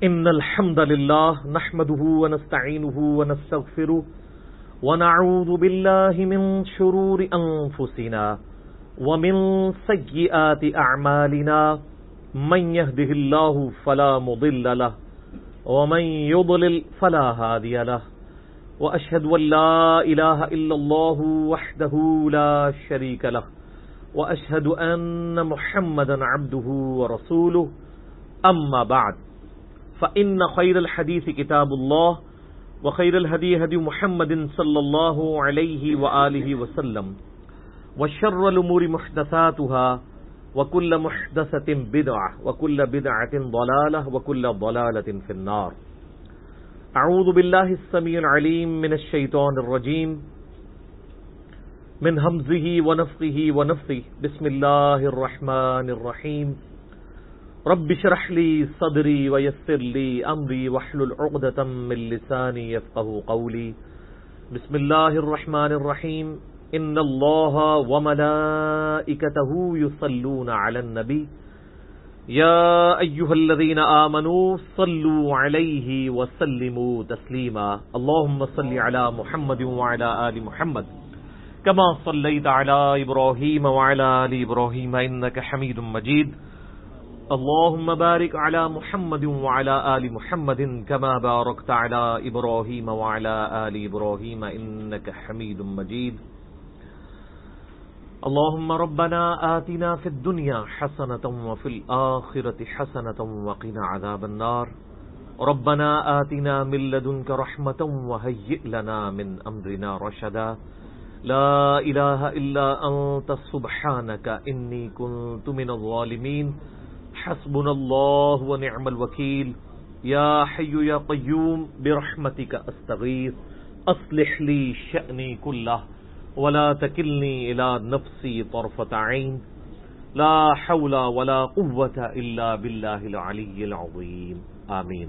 إن الحمد لله نحمده ونستعينه ونستغفره ونعوذ بالله من شرور أنفسنا ومن سيئات أعمالنا من يهده الله فلا مضل له ومن يضلل فلا هادي له وأشهد أن لا إله إلا الله وحده لا شريك له وأشهد أن محمدا عبده ورسوله أما بعد فإن خير الحديث كتاب الله وخير الهدي هدي محمد صلى الله عليه وآله وسلم وشر الأمور محدثاتها وكل محدثة بدعة وكل بدعة ضلالة وكل ضلالة في النار. أعوذ بالله السميع العليم من الشيطان الرجيم من همزه ونفخه ونفثه. بسم الله الرحمن الرحيم. رب اشرح لي صدري ويسر لي امري واحلل عقدة من لساني يفقهوا قولي. بسم الله الرحمن الرحيم. ان الله وملائكته يصلون على النبي يا ايها الذين آمنوا صلوا عليه وسلموا تسليما. اللهم صل على محمد وعلى آل محمد كما صليت على إبراهيم وعلى آل إبراهيم إنك حميد مجيد. اللهم بارك على محمد وعلى آل محمد كما باركت على إبراهيم وعلى آل إبراهيم إنك حميد مجيد. اللهم ربنا آتنا في الدنيا حسنة وفي الآخرة حسنة وقنا عذاب النار. ربنا آتنا من لدنك رحمة وهيئ لنا من أمرنا رشدا. لا إله إلا أنت سبحانك إني كنت من الظالمين. حسبنا الله ونعم الوكيل. يا حي يا قيوم برحمتك أستغيث أصلح لي شأني كله ولا تكلني إلى نفسي طرفة عين. لا حول ولا قوة إلا بالله العلي العظيم. آمین.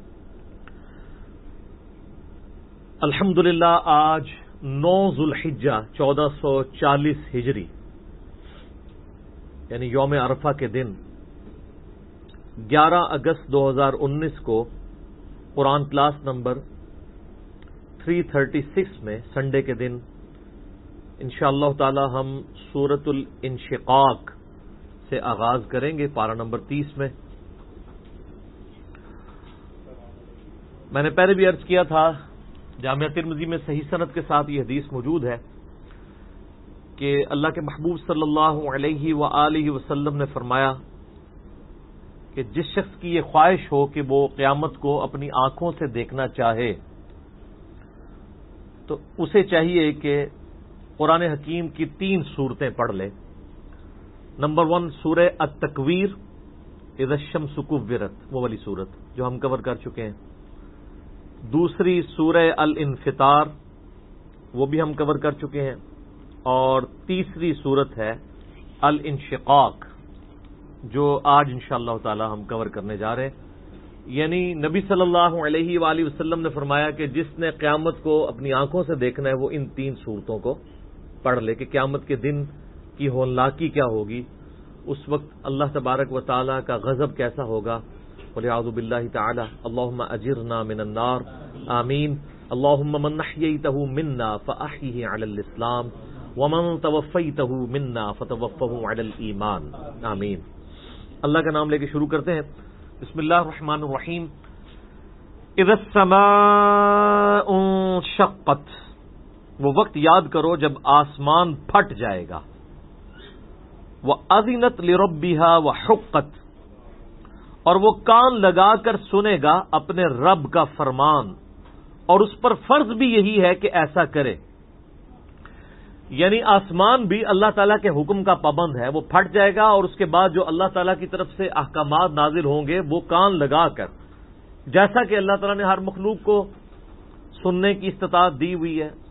الحمدللہ آج 9 ذوالحجہ 1440 ہجری یعنی یوم عرفہ کے دن 11 اگست 2019 کو قرآن کلاس نمبر 336 میں سنڈے کے دن انشاءاللہ تعالی ہم سورۃ الانشقاق سے آغاز کریں گے پارہ نمبر 30 میں. میں نے پہلے بھی عرض کیا تھا جامعہ ترمذی میں صحیح سند کے ساتھ یہ حدیث موجود ہے کہ اللہ کے محبوب صلی اللہ علیہ وآلہ وسلم نے فرمایا کہ جس شخص کی یہ خواہش ہو کہ وہ قیامت کو اپنی آنکھوں سے دیکھنا چاہے تو اسے چاہیے کہ قرآن حکیم کی 3 صورتیں پڑھ لے. نمبر 1 سورہ التکویر اذا الشمس کورت، وہ والی صورت جو ہم کور کر چکے ہیں. دوسری سورہ الانفطار، وہ بھی ہم کور کر چکے ہیں. اور تیسری صورت ہے الانشقاق جو آج انشاءاللہ تعالی ہم کور کرنے جا رہے ہیں. یعنی نبی صلی اللہ علیہ وآلہ وسلم نے فرمایا کہ جس نے قیامت کو اپنی آنکھوں سے دیکھنا ہے وہ ان 3 صورتوں کو پڑھ لے کہ قیامت کے دن کی ہولناکی کیا ہوگی، اس وقت اللہ تبارک و تعالی کا غضب کیسا ہوگا. وَلِعَوْذُ بِاللَّهِ تَعَالَى اللهم اجرنا من النار. آمین. اللهم من احييته منا فاحيه على الاسلام ومن توفيته منا فتوفه على الايمان. آمین. اللہ کا نام لے کے شروع کرتے ہیں. بسم اللہ الرحمن الرحیم. اذا السماء انشقت، وہ وقت یاد کرو جب آسمان پھٹ جائے گا. وَأَذِنَتْ لِرَبِّهَا وَحُقَّتْ، اور وہ کان لگا کر سنے گا اپنے رب کا فرمان، اور اس پر فرض بھی یہی ہے کہ ایسا کرے. یعنی آسمان بھی اللہ تعالیٰ کے حکم کا پابند ہے، وہ پھٹ جائے گا اور اس کے بعد جو اللہ تعالیٰ کی طرف سے احکامات نازل ہوں گے وہ کان لگا کر، جیسا کہ اللہ تعالیٰ نے ہر مخلوق کو سننے کی استطاعت دی ہوئی ہے.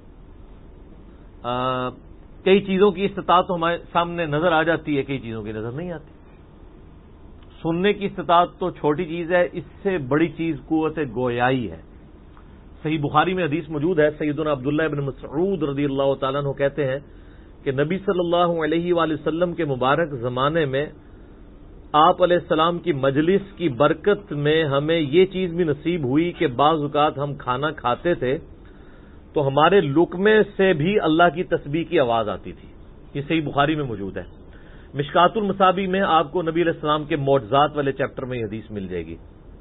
کئی چیزوں کی استطاعت تو ہمارے سامنے نظر آ جاتی ہے، کئی چیزوں کی نظر نہیں آتی. سننے کی استطاعت تو چھوٹی چیز ہے، اس سے بڑی چیز قوت گویائی ہے. صحیح بخاری میں حدیث موجود ہے، سیدنا عبداللہ ابن مسعود رضی اللہ تعالیٰ عنہ کہتے ہیں کہ نبی صلی اللہ علیہ وآلہ وسلم کے مبارک زمانے میں آپ علیہ السلام کی مجلس کی برکت میں ہمیں یہ چیز بھی نصیب ہوئی کہ بعض اوقات ہم کھانا کھاتے تھے تو ہمارے لقمے سے بھی اللہ کی تسبیح کی آواز آتی تھی. یہ صحیح بخاری میں موجود ہے. مشکات المصابیح میں آپ کو نبی علیہ السلام کے معجزات والے چیپٹر میں یہ حدیث مل جائے گی.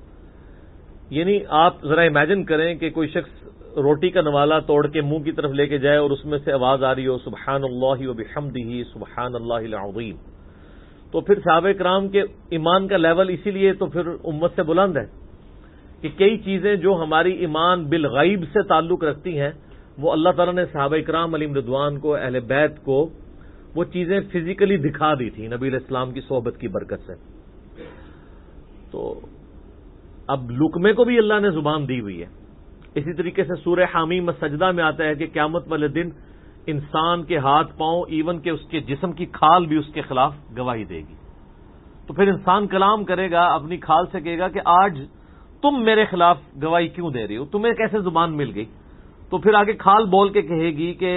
یعنی آپ ذرا امیجن کریں کہ کوئی شخص روٹی کا نوالا توڑ کے منہ کی طرف لے کے جائے اور اس میں سے آواز آ رہی ہو سبحان اللہ وبحمدہ سبحان اللہ العظیم. تو پھر صحابہ کرام کے ایمان کا لیول اسی لیے تو پھر امت سے بلند ہے کہ کئی چیزیں جو ہماری ایمان بالغیب سے تعلق رکھتی ہیں وہ اللہ تعالیٰ نے صحابہ کرام علیہم رضوان کو، اہل بیت کو وہ چیزیں فزیکلی دکھا دی تھی نبی علیہ السلام کی صحبت کی برکت سے. تو اب لقمے کو بھی اللہ نے زبان دی ہوئی ہے. اسی طریقے سے سورہ حامیم السجدہ میں آتا ہے کہ قیامت والے دن انسان کے ہاتھ پاؤں ایون کہ اس کے جسم کی کھال بھی اس کے خلاف گواہی دے گی. تو پھر انسان کلام کرے گا، اپنی کھال سے کہے گا کہ آج تم میرے خلاف گواہی کیوں دے رہی ہو، تمہیں کیسے زبان مل گئی؟ تو پھر آگے کھال بول کے کہے گی کہ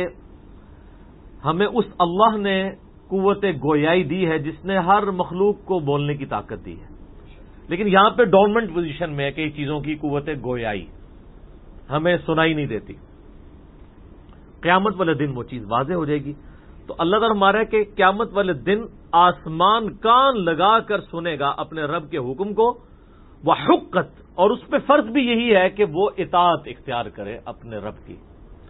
ہمیں اس اللہ نے قوت گویائی دی ہے جس نے ہر مخلوق کو بولنے کی طاقت دی ہے. لیکن یہاں پہ ڈورمنٹ پوزیشن میں ہے کئی چیزوں کی قوت گویائی، ہمیں سنائی نہیں دیتی. قیامت والے دن وہ چیز واضح ہو جائے گی. تو اللہ تعالیٰ ہمارا ہے کہ قیامت والے دن آسمان کان لگا کر سنے گا اپنے رب کے حکم کو، وہ حقت، اور اس پہ فرض بھی یہی ہے کہ وہ اطاعت اختیار کرے اپنے رب کی.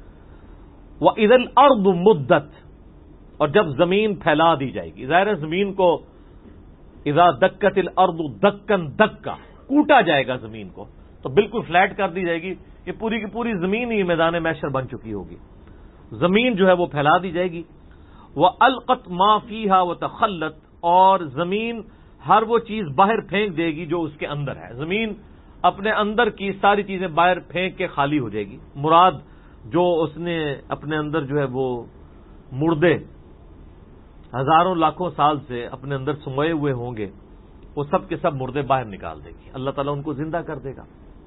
وہ اذا الارض مدت، اور جب زمین پھیلا دی جائے گی. ظاہر ہے زمین کو اذا دکت الارض دکن دکا، کوٹا جائے گا زمین کو تو بالکل فلیٹ کر دی جائے گی کہ پوری کی پوری زمین ہی میدان محشر بن چکی ہوگی. زمین جو ہے وہ پھیلا دی جائے گی. وہ القت ما فیہا وتخلت، اور زمین ہر وہ چیز باہر پھینک دے گی جو اس کے اندر ہے. زمین اپنے اندر کی ساری چیزیں باہر پھینک کے خالی ہو جائے گی. مراد جو اس نے اپنے اندر جو ہے وہ مردے ہزاروں لاکھوں سال سے اپنے اندر سموئے ہوئے ہوں گے وہ سب کے سب مردے باہر نکال دے گی. اللہ تعالیٰ ان کو زندہ کر دے گا.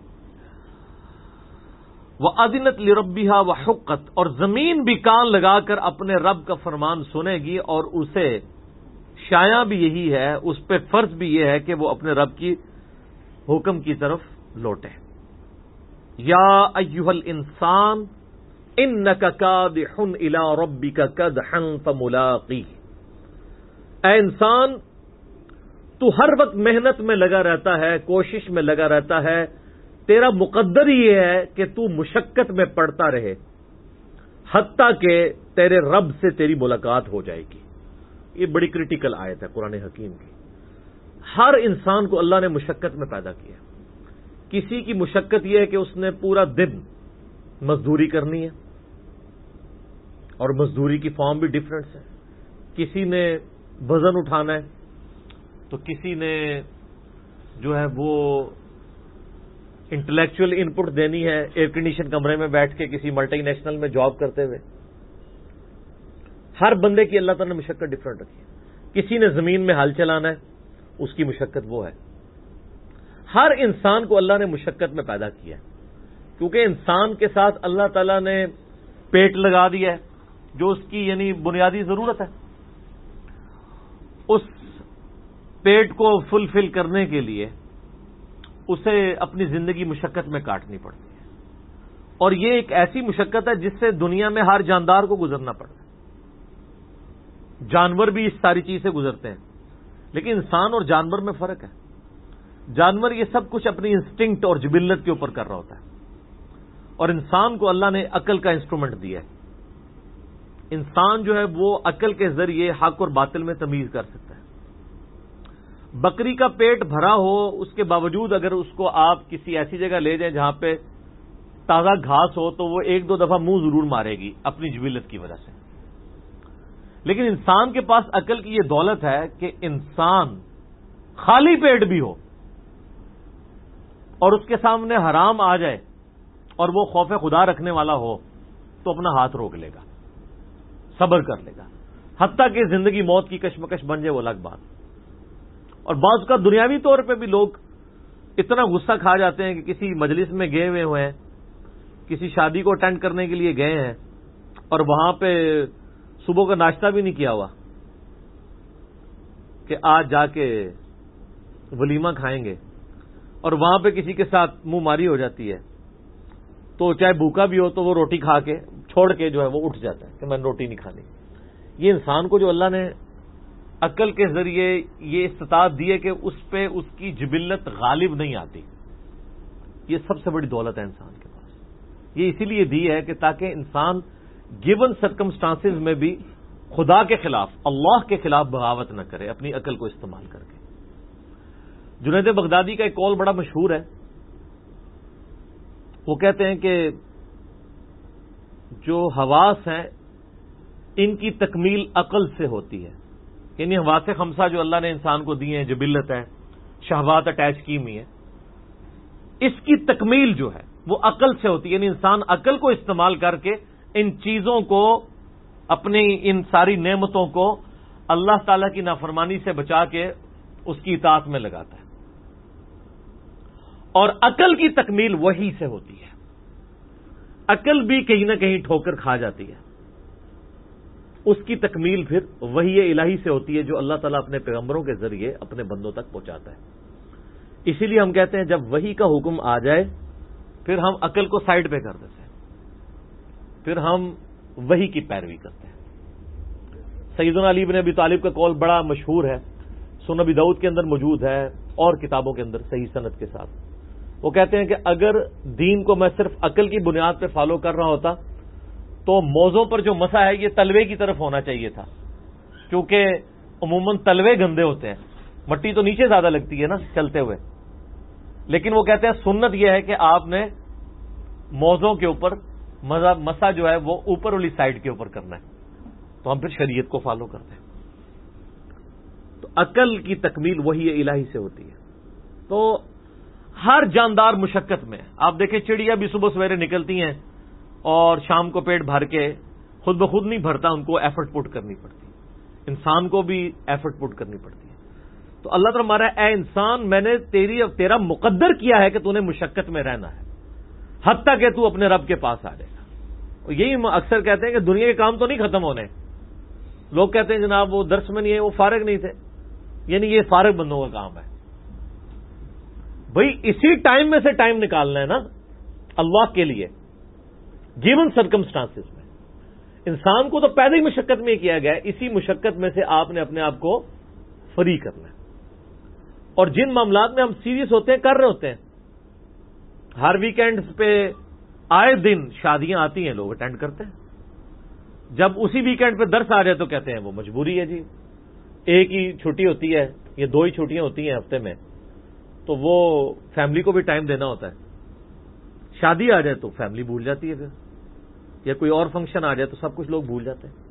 وَأَذِنَتْ لِرَبِّهَا وَحُقَّتْ، اور زمین بھی کان لگا کر اپنے رب کا فرمان سنے گی اور اسے شایع بھی یہی ہے، اس پہ فرض بھی یہ ہے کہ وہ اپنے رب کی حکم کی طرف لوٹے. یا ایھا الانسان انک کادح الی ربک کدحا فملاقیہ، اے انسان تو ہر وقت محنت میں لگا رہتا ہے، کوشش میں لگا رہتا ہے، تیرا مقدر یہ ہے کہ تو مشقت میں پڑتا رہے حتیٰ کہ تیرے رب سے تیری ملاقات ہو جائے گی. یہ بڑی کریٹیکل آیت ہے قرآن حکیم کی. ہر انسان کو اللہ نے مشقت میں پیدا کیا. کسی کی مشقت یہ ہے کہ اس نے پورا دن مزدوری کرنی ہے، اور مزدوری کی فارم بھی ڈفرینٹ ہے. کسی نے وزن اٹھانا ہے، تو کسی نے جو ہے وہ انٹلیکچوئل ان پٹ دینی ہے ایئر کنڈیشن کمرے میں بیٹھ کے کسی ملٹی نیشنل میں جاب کرتے ہوئے. ہر بندے کی اللہ تعالیٰ نے مشقت ڈفرینٹ رکھی ہے. کسی نے زمین میں ہل چلانا ہے، اس کی مشقت وہ ہے. ہر انسان کو اللہ نے مشقت میں پیدا کیا ہے، کیونکہ انسان کے ساتھ اللہ تعالیٰ نے پیٹ لگا دیا ہے جو اس کی یعنی بنیادی ضرورت ہے. اس پیٹ کو فلفل کرنے کے لیے اسے اپنی زندگی مشقت میں کاٹنی پڑتی ہے، اور یہ ایک ایسی مشقت ہے جس سے دنیا میں ہر جاندار کو گزرنا پڑتا ہے. جانور بھی اس ساری چیز سے گزرتے ہیں، لیکن انسان اور جانور میں فرق ہے. جانور یہ سب کچھ اپنی انسٹنکٹ اور جبلت کے اوپر کر رہا ہوتا ہے، اور انسان کو اللہ نے عقل کا انسٹرومنٹ دیا ہے. انسان جو ہے وہ عقل کے ذریعے حق اور باطل میں تمیز کر سکتا ہے. بکری کا پیٹ بھرا ہو، اس کے باوجود اگر اس کو آپ کسی ایسی جگہ لے جائیں جہاں پہ تازہ گھاس ہو تو وہ ایک دو دفعہ منہ ضرور مارے گی اپنی جبلت کی وجہ سے. لیکن انسان کے پاس عقل کی یہ دولت ہے کہ انسان خالی پیٹ بھی ہو اور اس کے سامنے حرام آ جائے اور وہ خوف خدا رکھنے والا ہو تو اپنا ہاتھ روک لے گا، صبر کر لے گا، حتیٰ کہ زندگی موت کی کشمکش بن جائے وہ الگ بات. اور بعض کا دنیاوی طور پہ بھی لوگ اتنا غصہ کھا جاتے ہیں کہ کسی مجلس میں گئے ہوئے ہیں، کسی شادی کو اٹینڈ کرنے کے لیے گئے ہیں اور وہاں پہ صبح کا ناشتہ بھی نہیں کیا ہوا کہ آج جا کے ولیمہ کھائیں گے اور وہاں پہ کسی کے ساتھ منہ ماری ہو جاتی ہے تو چاہے بھوکا بھی ہو تو وہ روٹی کھا کے چھوڑ کے جو ہے وہ اٹھ جاتا ہے کہ میں نے روٹی نہیں کھانی. یہ انسان کو جو اللہ نے عقل کے ذریعے یہ استطاعت دی ہے کہ اس پہ اس کی جبلت غالب نہیں آتی, یہ سب سے بڑی دولت ہے انسان کے پاس. یہ اسی لیے دی ہے کہ تاکہ انسان گیون سرکمسٹانسز میں بھی خدا کے خلاف, اللہ کے خلاف بغاوت نہ کرے اپنی عقل کو استعمال کر کے. جنید بغدادی کا ایک قول بڑا مشہور ہے. وہ کہتے ہیں کہ جو حواس ہیں ان کی تکمیل عقل سے ہوتی ہے. یعنی حواس خمسہ جو اللہ نے انسان کو دیے ہیں, جبلت ہے, شہوات اٹیچ کی ہوئی ہیں, اس کی تکمیل جو ہے وہ عقل سے ہوتی ہے. یعنی انسان عقل کو استعمال کر کے ان چیزوں کو, اپنی ان ساری نعمتوں کو اللہ تعالی کی نافرمانی سے بچا کے اس کی اطاعت میں لگاتا ہے. اور عقل کی تکمیل وحی سے ہوتی ہے. عقل بھی کہیں نہ کہیں ٹھوکر کھا جاتی ہے, اس کی تکمیل پھر وحی الہی سے ہوتی ہے جو اللہ تعالیٰ اپنے پیغمبروں کے ذریعے اپنے بندوں تک پہنچاتا ہے. اسی لیے ہم کہتے ہیں جب وحی کا حکم آ جائے پھر ہم عقل کو سائڈ پہ کر دیتے ہیں, پھر ہم وحی کی پیروی کرتے ہیں. سیدنا علی بن ابی طالب کا قول بڑا مشہور ہے, سنن ابی داؤد کے اندر موجود ہے اور کتابوں کے اندر صحیح سند کے ساتھ. وہ کہتے ہیں کہ اگر دین کو میں صرف عقل کی بنیاد پہ فالو کر رہا ہوتا تو موضوع پر جو مسا ہے یہ تلوے کی طرف ہونا چاہیے تھا, کیونکہ عموماً تلوے گندے ہوتے ہیں, مٹی تو نیچے زیادہ لگتی ہے نا چلتے ہوئے. لیکن وہ کہتے ہیں سنت یہ ہے کہ آپ نے موضوع کے اوپر مسا جو ہے وہ اوپر والی سائڈ کے اوپر کرنا ہے, تو ہم پھر شریعت کو فالو کرتے ہیں. تو عقل کی تکمیل وہی الہی سے ہوتی ہے. تو ہر جاندار مشقت میں, آپ دیکھیں چڑیا بھی صبح سویرے نکلتی ہیں اور شام کو پیٹ بھر کے خود بخود نہیں بھرتا, ان کو ایفرٹ پٹ کرنی پڑتی ہے. انسان کو بھی ایفرٹ پٹ کرنی پڑتی ہے. تو اللہ تعالیٰ ہمارا اے انسان میں نے تیرا مقدر کیا ہے کہ تو نے مشقت میں رہنا ہے حتیٰ کہ تو اپنے رب کے پاس آ جائے گا. اور یہی اکثر کہتے ہیں کہ دنیا کے کام تو نہیں ختم ہونے. لوگ کہتے ہیں جناب وہ درس میں نہیں ہے, وہ فارغ نہیں تھے. یعنی یہ فارغ بندوں کا کام ہے. بھئی اسی ٹائم میں سے ٹائم نکالنا ہے نا اللہ کے لیے, گیون سرکمسٹانسز میں. انسان کو تو پیدا ہی مشقت میں کیا گیا ہے, اسی مشقت میں سے آپ نے اپنے آپ کو فری کرنا ہے. اور جن معاملات میں ہم سیریس ہوتے ہیں, کر رہے ہوتے ہیں, ہر ویکینڈز پہ آئے دن شادیاں آتی ہیں, لوگ اٹینڈ کرتے ہیں. جب اسی ویکینڈ پہ درس آ جائے تو کہتے ہیں وہ مجبوری ہے جی, ایک ہی چھٹی ہوتی ہے یا 2 ہی چھٹیاں ہوتی ہیں ہفتے میں, تو وہ فیملی کو بھی ٹائم دینا ہوتا ہے. شادی آ جائے تو فیملی بھول جاتی ہے پھر, یا کوئی اور فنکشن آ جائے تو سب کچھ لوگ بھول جاتے ہیں.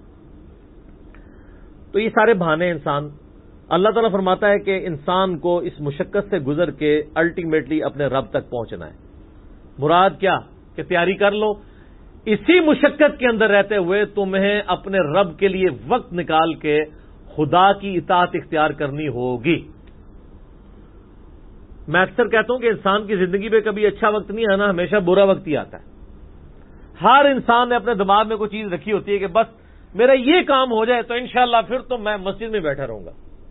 تو یہ سارے بہانے انسان, اللہ تعالیٰ فرماتا ہے کہ انسان کو اس مشقت سے گزر کے الٹیمیٹلی اپنے رب تک پہنچنا ہے. مراد کیا کہ تیاری کر لو, اسی مشقت کے اندر رہتے ہوئے تمہیں اپنے رب کے لیے وقت نکال کے خدا کی اطاعت اختیار کرنی ہوگی. میں اکثر کہتا ہوں کہ انسان کی زندگی میں کبھی اچھا وقت نہیں آنا, ہمیشہ برا وقت ہی آتا ہے. ہر انسان نے اپنے دماغ میں کوئی چیز رکھی ہوتی ہے کہ بس میرا یہ کام ہو جائے تو انشاءاللہ پھر تو میں مسجد میں بیٹھا رہوں گا,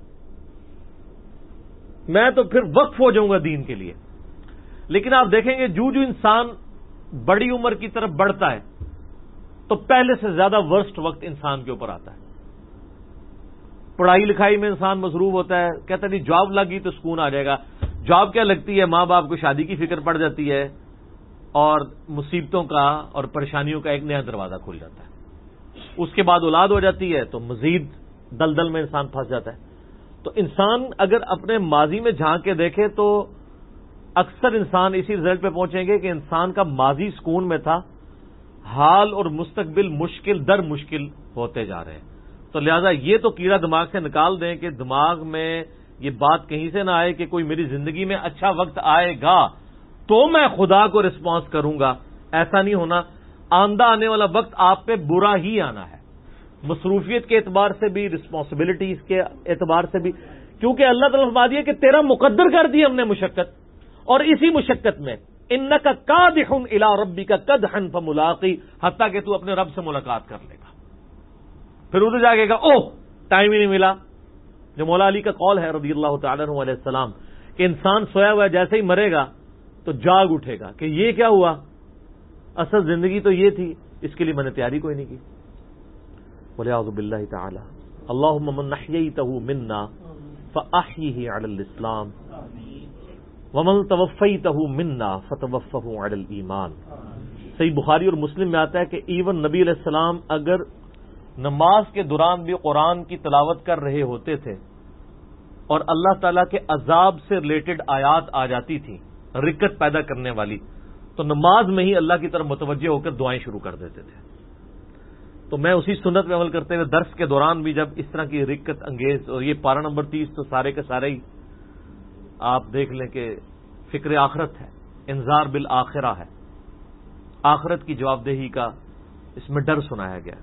میں تو پھر وقف ہو جاؤں گا دین کے لیے. لیکن آپ دیکھیں گے جو انسان بڑی عمر کی طرف بڑھتا ہے تو پہلے سے زیادہ ورسٹ وقت انسان کے اوپر آتا ہے. پڑھائی لکھائی میں انسان مصروف ہوتا ہے, کہتا نہیں جاب لگی تو سکون آ جائے گا. جاب کیا لگتی ہے, ماں باپ کو شادی کی فکر پڑ جاتی ہے اور مصیبتوں کا اور پریشانیوں کا ایک نیا دروازہ کھل جاتا ہے. اس کے بعد اولاد ہو جاتی ہے تو مزید دلدل میں انسان پھنس جاتا ہے. تو انسان اگر اپنے ماضی میں جھانک کے دیکھے تو اکثر انسان اسی رزلٹ پہ پہنچیں گے کہ انسان کا ماضی سکون میں تھا, حال اور مستقبل مشکل در مشکل ہوتے جا رہے ہیں. تو لہذا یہ تو کیڑا دماغ سے نکال دیں کہ دماغ میں یہ بات کہیں سے نہ آئے کہ کوئی میری زندگی میں اچھا وقت آئے گا تو میں خدا کو رسپانس کروں گا. ایسا نہیں ہونا. آندہ آنے والا وقت آپ پہ برا ہی آنا ہے, مصروفیت کے اعتبار سے بھی, رسپانسبلٹیز کے اعتبار سے بھی, کیونکہ اللہ تعالیٰ فرما دیا کہ تیرا مقدر کر دی ہم نے مشقت, اور اسی مشقت میں انک کادح الی ربک کدحا فملاقی, حتیٰ کہ تو اپنے رب سے ملاقات کر لے گا. پھر ادھر جا کے گا اوہ ٹائم ہی نہیں ملا. جو مولا علی کا قول ہے رضی اللہ تعالیٰ عنہ علیہ السلام کہ انسان سویا ہوا ہے، جیسے ہی مرے گا تو جاگ اٹھے گا کہ یہ کیا ہوا، اصل زندگی تو یہ تھی، اس کے لیے میں نے تیاری کوئی نہیں کی. وَلِعَوْذُ بِاللَّهِ تَعَالَى اللهم من احييته منا فاحيه على الاسلام ومن توفيته منا فتوفه على الايمان. صحیح بخاری اور مسلم میں آتا ہے کہ ایون نبی علیہ السلام اگر نماز کے دوران بھی قرآن کی تلاوت کر رہے ہوتے تھے اور اللہ تعالیٰ کے عذاب سے ریلیٹڈ آیات آ جاتی تھی رکت پیدا کرنے والی، تو نماز میں ہی اللہ کی طرف متوجہ ہو کر دعائیں شروع کر دیتے تھے. تو میں اسی سنت میں عمل کرتے ہوئے درس کے دوران بھی جب اس طرح کی رکت انگیز، اور یہ پارہ نمبر 30 تو سارے کے سارے ہی آپ دیکھ لیں کہ فکر آخرت ہے، انذار بالآخرہ ہے، آخرت کی جواب دہی کا اس میں ڈر سنایا گیا.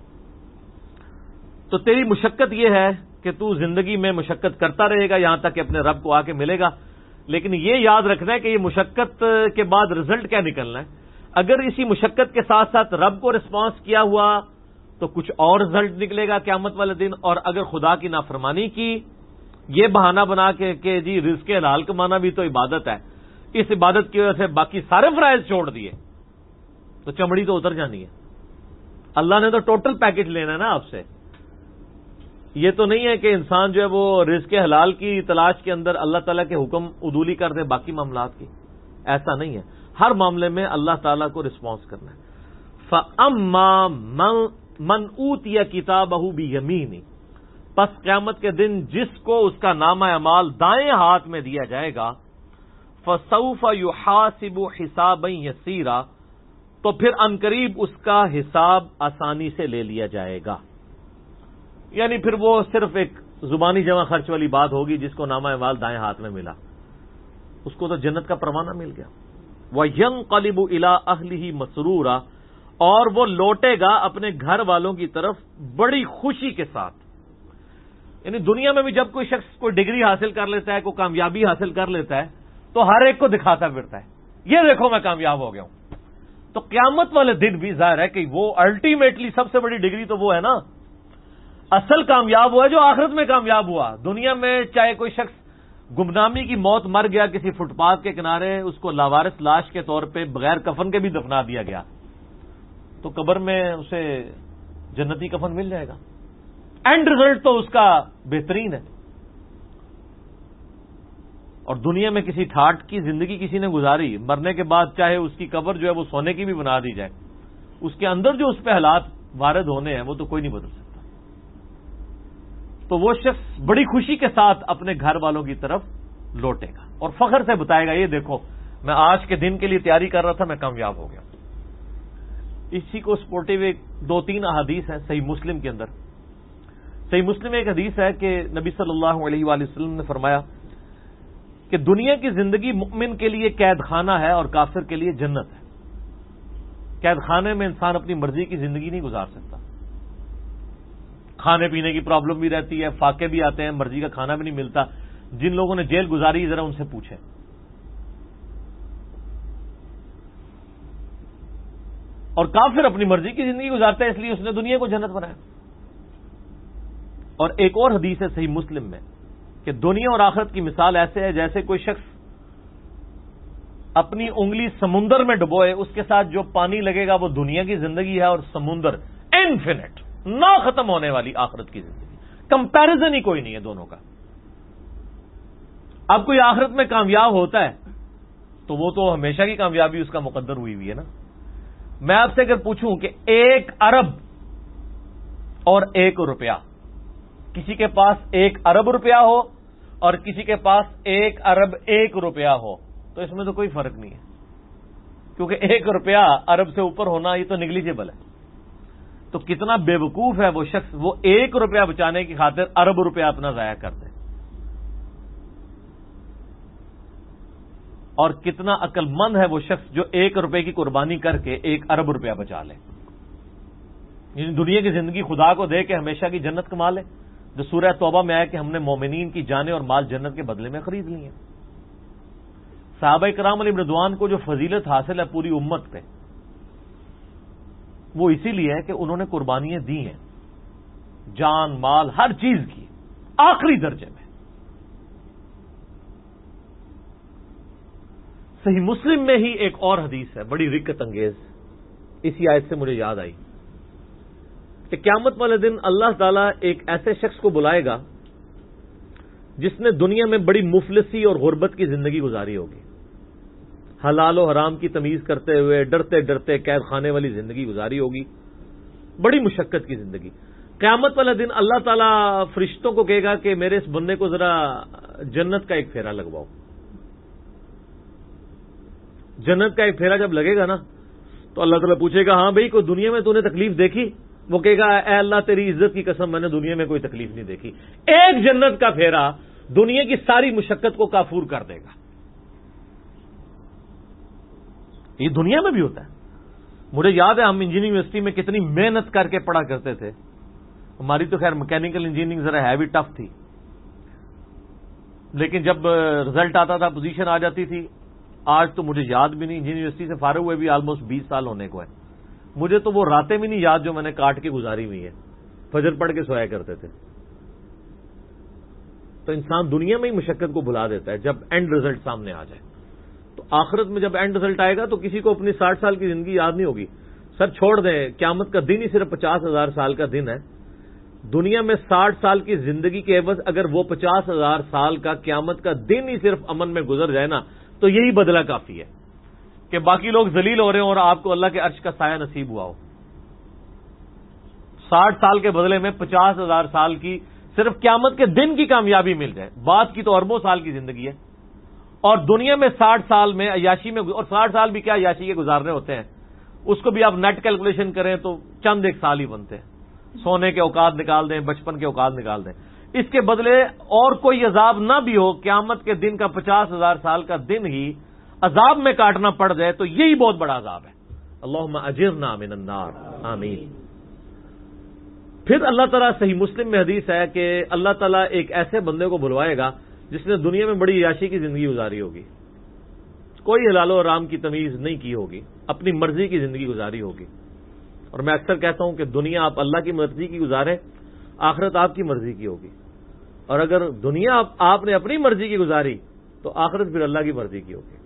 تو تیری مشقت یہ ہے کہ تو زندگی میں مشقت کرتا رہے گا یہاں تک کہ اپنے رب کو آ کے ملے گا، لیکن یہ یاد رکھنا ہے کہ یہ مشقت کے بعد رزلٹ کیا نکلنا ہے. اگر اسی مشقت کے ساتھ ساتھ رب کو رسپانس کیا ہوا تو کچھ اور رزلٹ نکلے گا قیامت والے دن، اور اگر خدا کی نافرمانی کی، یہ بہانہ بنا کے کہ جی رزق حلال کمانا بھی تو عبادت ہے، اس عبادت کی وجہ سے باقی سارے فرائض چھوڑ دیے، تو چمڑی تو اتر جانی ہے. اللہ نے تو ٹوٹل پیکج لینا ہے نا آپ سے. یہ تو نہیں ہے کہ انسان جو ہے وہ رزق حلال کی تلاش کے اندر اللہ تعالیٰ کے حکم عدولی کر دے باقی معاملات کی، ایسا نہیں ہے. ہر معاملے میں اللہ تعالیٰ کو رسپانس کرنا ہے. فَأَمَّا مَنْ أُوتِيَ كِتَابَهُ بِيَمِينِهِ، پس قیامت کے دن جس کو اس کا نامہ اعمال دائیں ہاتھ میں دیا جائے گا، فَسَوْفَ يُحَاسِبُ حِسَابًا يَسِيرًا، تو پھر عنقریب اس کا حساب آسانی سے لے لیا جائے گا. یعنی پھر وہ صرف ایک زبانی جمع خرچ والی بات ہوگی، جس کو نامہ اعمال دائیں ہاتھ میں ملا اس کو تو جنت کا پروانہ مل گیا. وَيَنْقَلِبُ إِلَىٰ أَهْلِهِ مَسْرُورًا، اور وہ لوٹے گا اپنے گھر والوں کی طرف بڑی خوشی کے ساتھ. یعنی دنیا میں بھی جب کوئی شخص کوئی ڈگری حاصل کر لیتا ہے، کوئی کامیابی حاصل کر لیتا ہے، تو ہر ایک کو دکھاتا پھرتا ہے، یہ دیکھو میں کامیاب ہو گیا ہوں. تو قیامت والے دن بھی ظاہر ہے کہ وہ الٹیمیٹلی سب سے بڑی ڈگری تو وہ ہے نا، اصل کامیاب ہوا جو آخرت میں کامیاب ہوا. دنیا میں چاہے کوئی شخص گمنامی کی موت مر گیا کسی فٹ پاتھ کے کنارے، اس کو لاوارث لاش کے طور پہ بغیر کفن کے بھی دفنا دیا گیا، تو قبر میں اسے جنتی کفن مل جائے گا. اینڈ رزلٹ تو اس کا بہترین ہے. اور دنیا میں کسی ٹھاٹ کی زندگی کسی نے گزاری، مرنے کے بعد چاہے اس کی قبر جو ہے وہ سونے کی بھی بنا دی جائے، اس کے اندر جو اس پہ حالات وارد ہونے ہیں وہ تو کوئی نہیں بدل سکتا. تو وہ شخص بڑی خوشی کے ساتھ اپنے گھر والوں کی طرف لوٹے گا اور فخر سے بتائے گا، یہ دیکھو میں آج کے دن کے لیے تیاری کر رہا تھا، میں کامیاب ہو گیا. اسی کو سپورٹے ہوئے 2-3 احادیث ہیں صحیح مسلم کے اندر. صحیح مسلم میں ایک حدیث ہے کہ نبی صلی اللہ علیہ وآلہ وسلم نے فرمایا کہ دنیا کی زندگی مومن کے لیے قید خانہ ہے اور کافر کے لیے جنت ہے. قید خانے میں انسان اپنی مرضی کی زندگی نہیں گزار سکتا، کھانے پینے کی پرابلم بھی رہتی ہے، فاقے بھی آتے ہیں، مرضی کا کھانا بھی نہیں ملتا. جن لوگوں نے جیل گزاری ذرا ان سے پوچھیں. اور کافر اپنی مرضی کی زندگی گزارتا ہے، اس لیے اس نے دنیا کو جنت بنایا. اور ایک اور حدیث ہے صحیح مسلم میں کہ دنیا اور آخرت کی مثال ایسے ہے جیسے کوئی شخص اپنی انگلی سمندر میں ڈبوئے، اس کے ساتھ جو پانی لگے گا وہ دنیا کی زندگی ہے، اور سمندر انفینٹ نہ ختم ہونے والی آخرت کی زندگی. کمپیرزن ہی کوئی نہیں ہے دونوں کا. اب کوئی آخرت میں کامیاب ہوتا ہے تو وہ تو ہمیشہ کی کامیابی اس کا مقدر ہوئی ہوئی ہے نا. میں آپ سے اگر پوچھوں کہ 1 ارب اور 1 روپیہ، کسی کے پاس 1 ارب روپیہ ہو اور کسی کے پاس 1 ارب 1 روپیہ ہو، تو اس میں تو کوئی فرق نہیں ہے، کیونکہ 1 روپیہ ارب سے اوپر ہونا یہ تو نیگلیجیبل ہے. تو کتنا بے وقوف ہے وہ شخص، وہ 1 روپیہ بچانے کی خاطر ارب روپیہ اپنا ضائع کر دے. اور کتنا عقل مند ہے وہ شخص جو 1 روپے کی قربانی کر کے 1 ارب روپیہ بچا لے. یعنی دنیا کی زندگی خدا کو دے کے ہمیشہ کی جنت کما لے، جو سورہ توبہ میں آیا کہ ہم نے مومنین کی جانیں اور مال جنت کے بدلے میں خرید لی ہیں. صحابہ کرام علیہ رضوان کو جو فضیلت حاصل ہے پوری امت پہ، وہ اسی لیے ہے کہ انہوں نے قربانیاں دی ہیں، جان مال ہر چیز کی آخری درجے میں. صحیح مسلم میں ہی ایک اور حدیث ہے بڑی رکت انگیز، اسی آیت سے مجھے یاد آئی کہ قیامت والے دن اللہ تعالیٰ ایک ایسے شخص کو بلائے گا جس نے دنیا میں بڑی مفلسی اور غربت کی زندگی گزاری ہوگی، حلال و حرام کی تمیز کرتے ہوئے ڈرتے ڈرتے قید خانے والی زندگی گزاری ہوگی، بڑی مشقت کی زندگی۔ قیامت والے دن اللہ تعالیٰ فرشتوں کو کہے گا کہ میرے اس بندے کو ذرا جنت کا ایک پھیرا لگواؤ۔ جنت کا ایک پھیرا جب لگے گا نا تو اللہ تعالیٰ پوچھے گا ہاں بھائی کوئی دنیا میں تو نے تکلیف دیکھی؟ وہ کہے گا اے اللہ تیری عزت کی قسم میں نے دنیا میں کوئی تکلیف نہیں دیکھی۔ ایک جنت کا پھیرا دنیا کی ساری مشقت کو کافور کر دے گا۔ یہ دنیا میں بھی ہوتا ہے۔ مجھے یاد ہے ہم انجینئرنگ یونیورسٹی میں کتنی محنت کر کے پڑھا کرتے تھے۔ ہماری تو خیر میکینیکل انجینئرنگ ذرا ہیوی ٹف تھی، لیکن جب رزلٹ آتا تھا پوزیشن آ جاتی تھی۔ آج تو مجھے یاد بھی نہیں، انجینئرنگ یونیورسٹی سے فارغ ہوئے بھی آلموسٹ 20 سال ہونے کو ہے، مجھے تو وہ راتیں بھی نہیں یاد جو میں نے کاٹ کے گزاری ہوئی ہے، فجر پڑھ کے سویا کرتے تھے۔ تو انسان دنیا میں ہی مشقت کو بھلا دیتا ہے جب اینڈ رزلٹ سامنے آ جائے۔ تو آخرت میں جب اینڈ رزلٹ آئے گا تو کسی کو اپنی 60 سال کی زندگی یاد نہیں ہوگی۔ سر چھوڑ دیں، قیامت کا دن ہی صرف 50,000 سال کا دن ہے۔ دنیا میں 60 سال کی زندگی کے عوض اگر وہ 50,000 سال کا قیامت کا دن ہی صرف امن میں گزر جائے نا تو یہی بدلہ کافی ہے کہ باقی لوگ ذلیل ہو رہے ہوں اور آپ کو اللہ کے عرش کا سایہ نصیب ہوا ہو۔ 60 سال کے بدلے میں 50,000 سال کی صرف قیامت کے دن کی کامیابی مل جائے، بعد کی تو اربوں سال کی زندگی ہے۔ اور دنیا میں 60 سال میں عیاشی میں، اور 60 سال بھی کیا عیاشی کے گزارنے ہوتے ہیں، اس کو بھی آپ نیٹ کیلکولیشن کریں تو چند ایک سال ہی بنتے ہیں۔ سونے کے اوقات نکال دیں، بچپن کے اوقات نکال دیں، اس کے بدلے اور کوئی عذاب نہ بھی ہو، قیامت کے دن کا 50,000 سال کا دن ہی عذاب میں کاٹنا پڑ جائے تو یہی بہت بڑا عذاب ہے۔ اللہم اجرنا من النار، آمین۔ پھر اللہ تعالیٰ صحیح مسلم میں حدیث ہے کہ اللہ تعالیٰ ایک ایسے بندے کو بلوائے گا جس نے دنیا میں بڑی عیاشی کی زندگی گزاری ہوگی، کوئی حلال و حرام کی تمیز نہیں کی ہوگی، اپنی مرضی کی زندگی گزاری ہوگی۔ اور میں اکثر کہتا ہوں کہ دنیا آپ اللہ کی مرضی کی گزاریں، آخرت آپ کی مرضی کی ہوگی، اور اگر دنیا آپ نے اپنی مرضی کی گزاری تو آخرت پھر اللہ کی مرضی کی ہوگی۔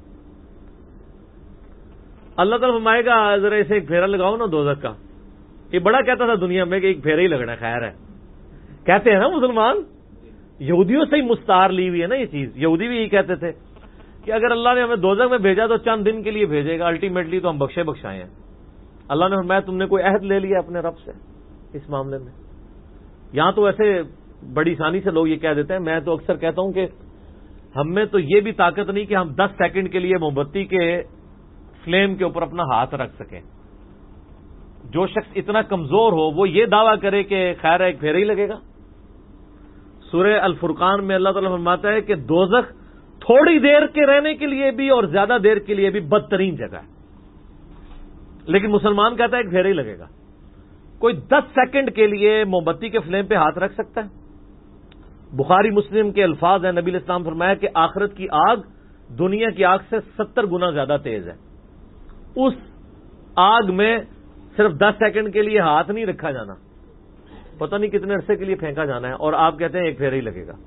اللہ تعالیٰ فرمائے گا ذرا اسے ایک پھیرا لگاؤ نا دوزخ کا۔ یہ بڑا کہتا تھا دنیا میں کہ ایک پھیرا ہی لگنا خیر ہے، کہتے ہیں نا مسلمان، یہودیوں سے ہی مستعار لی ہوئی ہے نا یہ چیز۔ یہودی بھی یہی کہتے تھے کہ اگر اللہ نے ہمیں دوزخ میں بھیجا تو چند دن کے لیے بھیجے گا، الٹیمیٹلی تو ہم بخشے بخشائے ہیں۔ اللہ نے فرمایا تم نے کوئی عہد لے لیا اپنے رب سے اس معاملے میں؟ یہاں تو ایسے بڑی آسانی سے لوگ یہ کہہ دیتے ہیں، میں تو اکثر کہتا ہوں کہ ہم میں تو یہ بھی طاقت نہیں کہ ہم 10 سیکنڈ کے لیے موم بتی کے فلیم کے اوپر اپنا ہاتھ رکھ سکیں۔ جو شخص اتنا کمزور ہو وہ یہ دعویٰ کرے کہ خیر ایک پھیرا ہی لگے گا۔ سورہ الفرقان میں اللہ تعالیٰ فرماتا ہے کہ دوزخ تھوڑی دیر کے رہنے کے لیے بھی اور زیادہ دیر کے لیے بھی بدترین جگہ ہے، لیکن مسلمان کہتا ہے ایک پھیرا ہی لگے گا۔ کوئی 10 سیکنڈ کے لیے موم بتی کے فلیم پہ ہاتھ رکھ سکتا ہے؟ بخاری مسلم کے الفاظ ہیں، نبی علیہ السلام فرمایا کہ آخرت کی آگ دنیا کی آگ سے 70 گنا زیادہ تیز ہے۔ اس آگ میں صرف 10 سیکنڈ کے لیے ہاتھ نہیں رکھا جانا، پتہ نہیں کتنے عرصے کے لیے پھینکا جانا ہے، اور آپ کہتے ہیں ایک پھیرا ہی لگے گا۔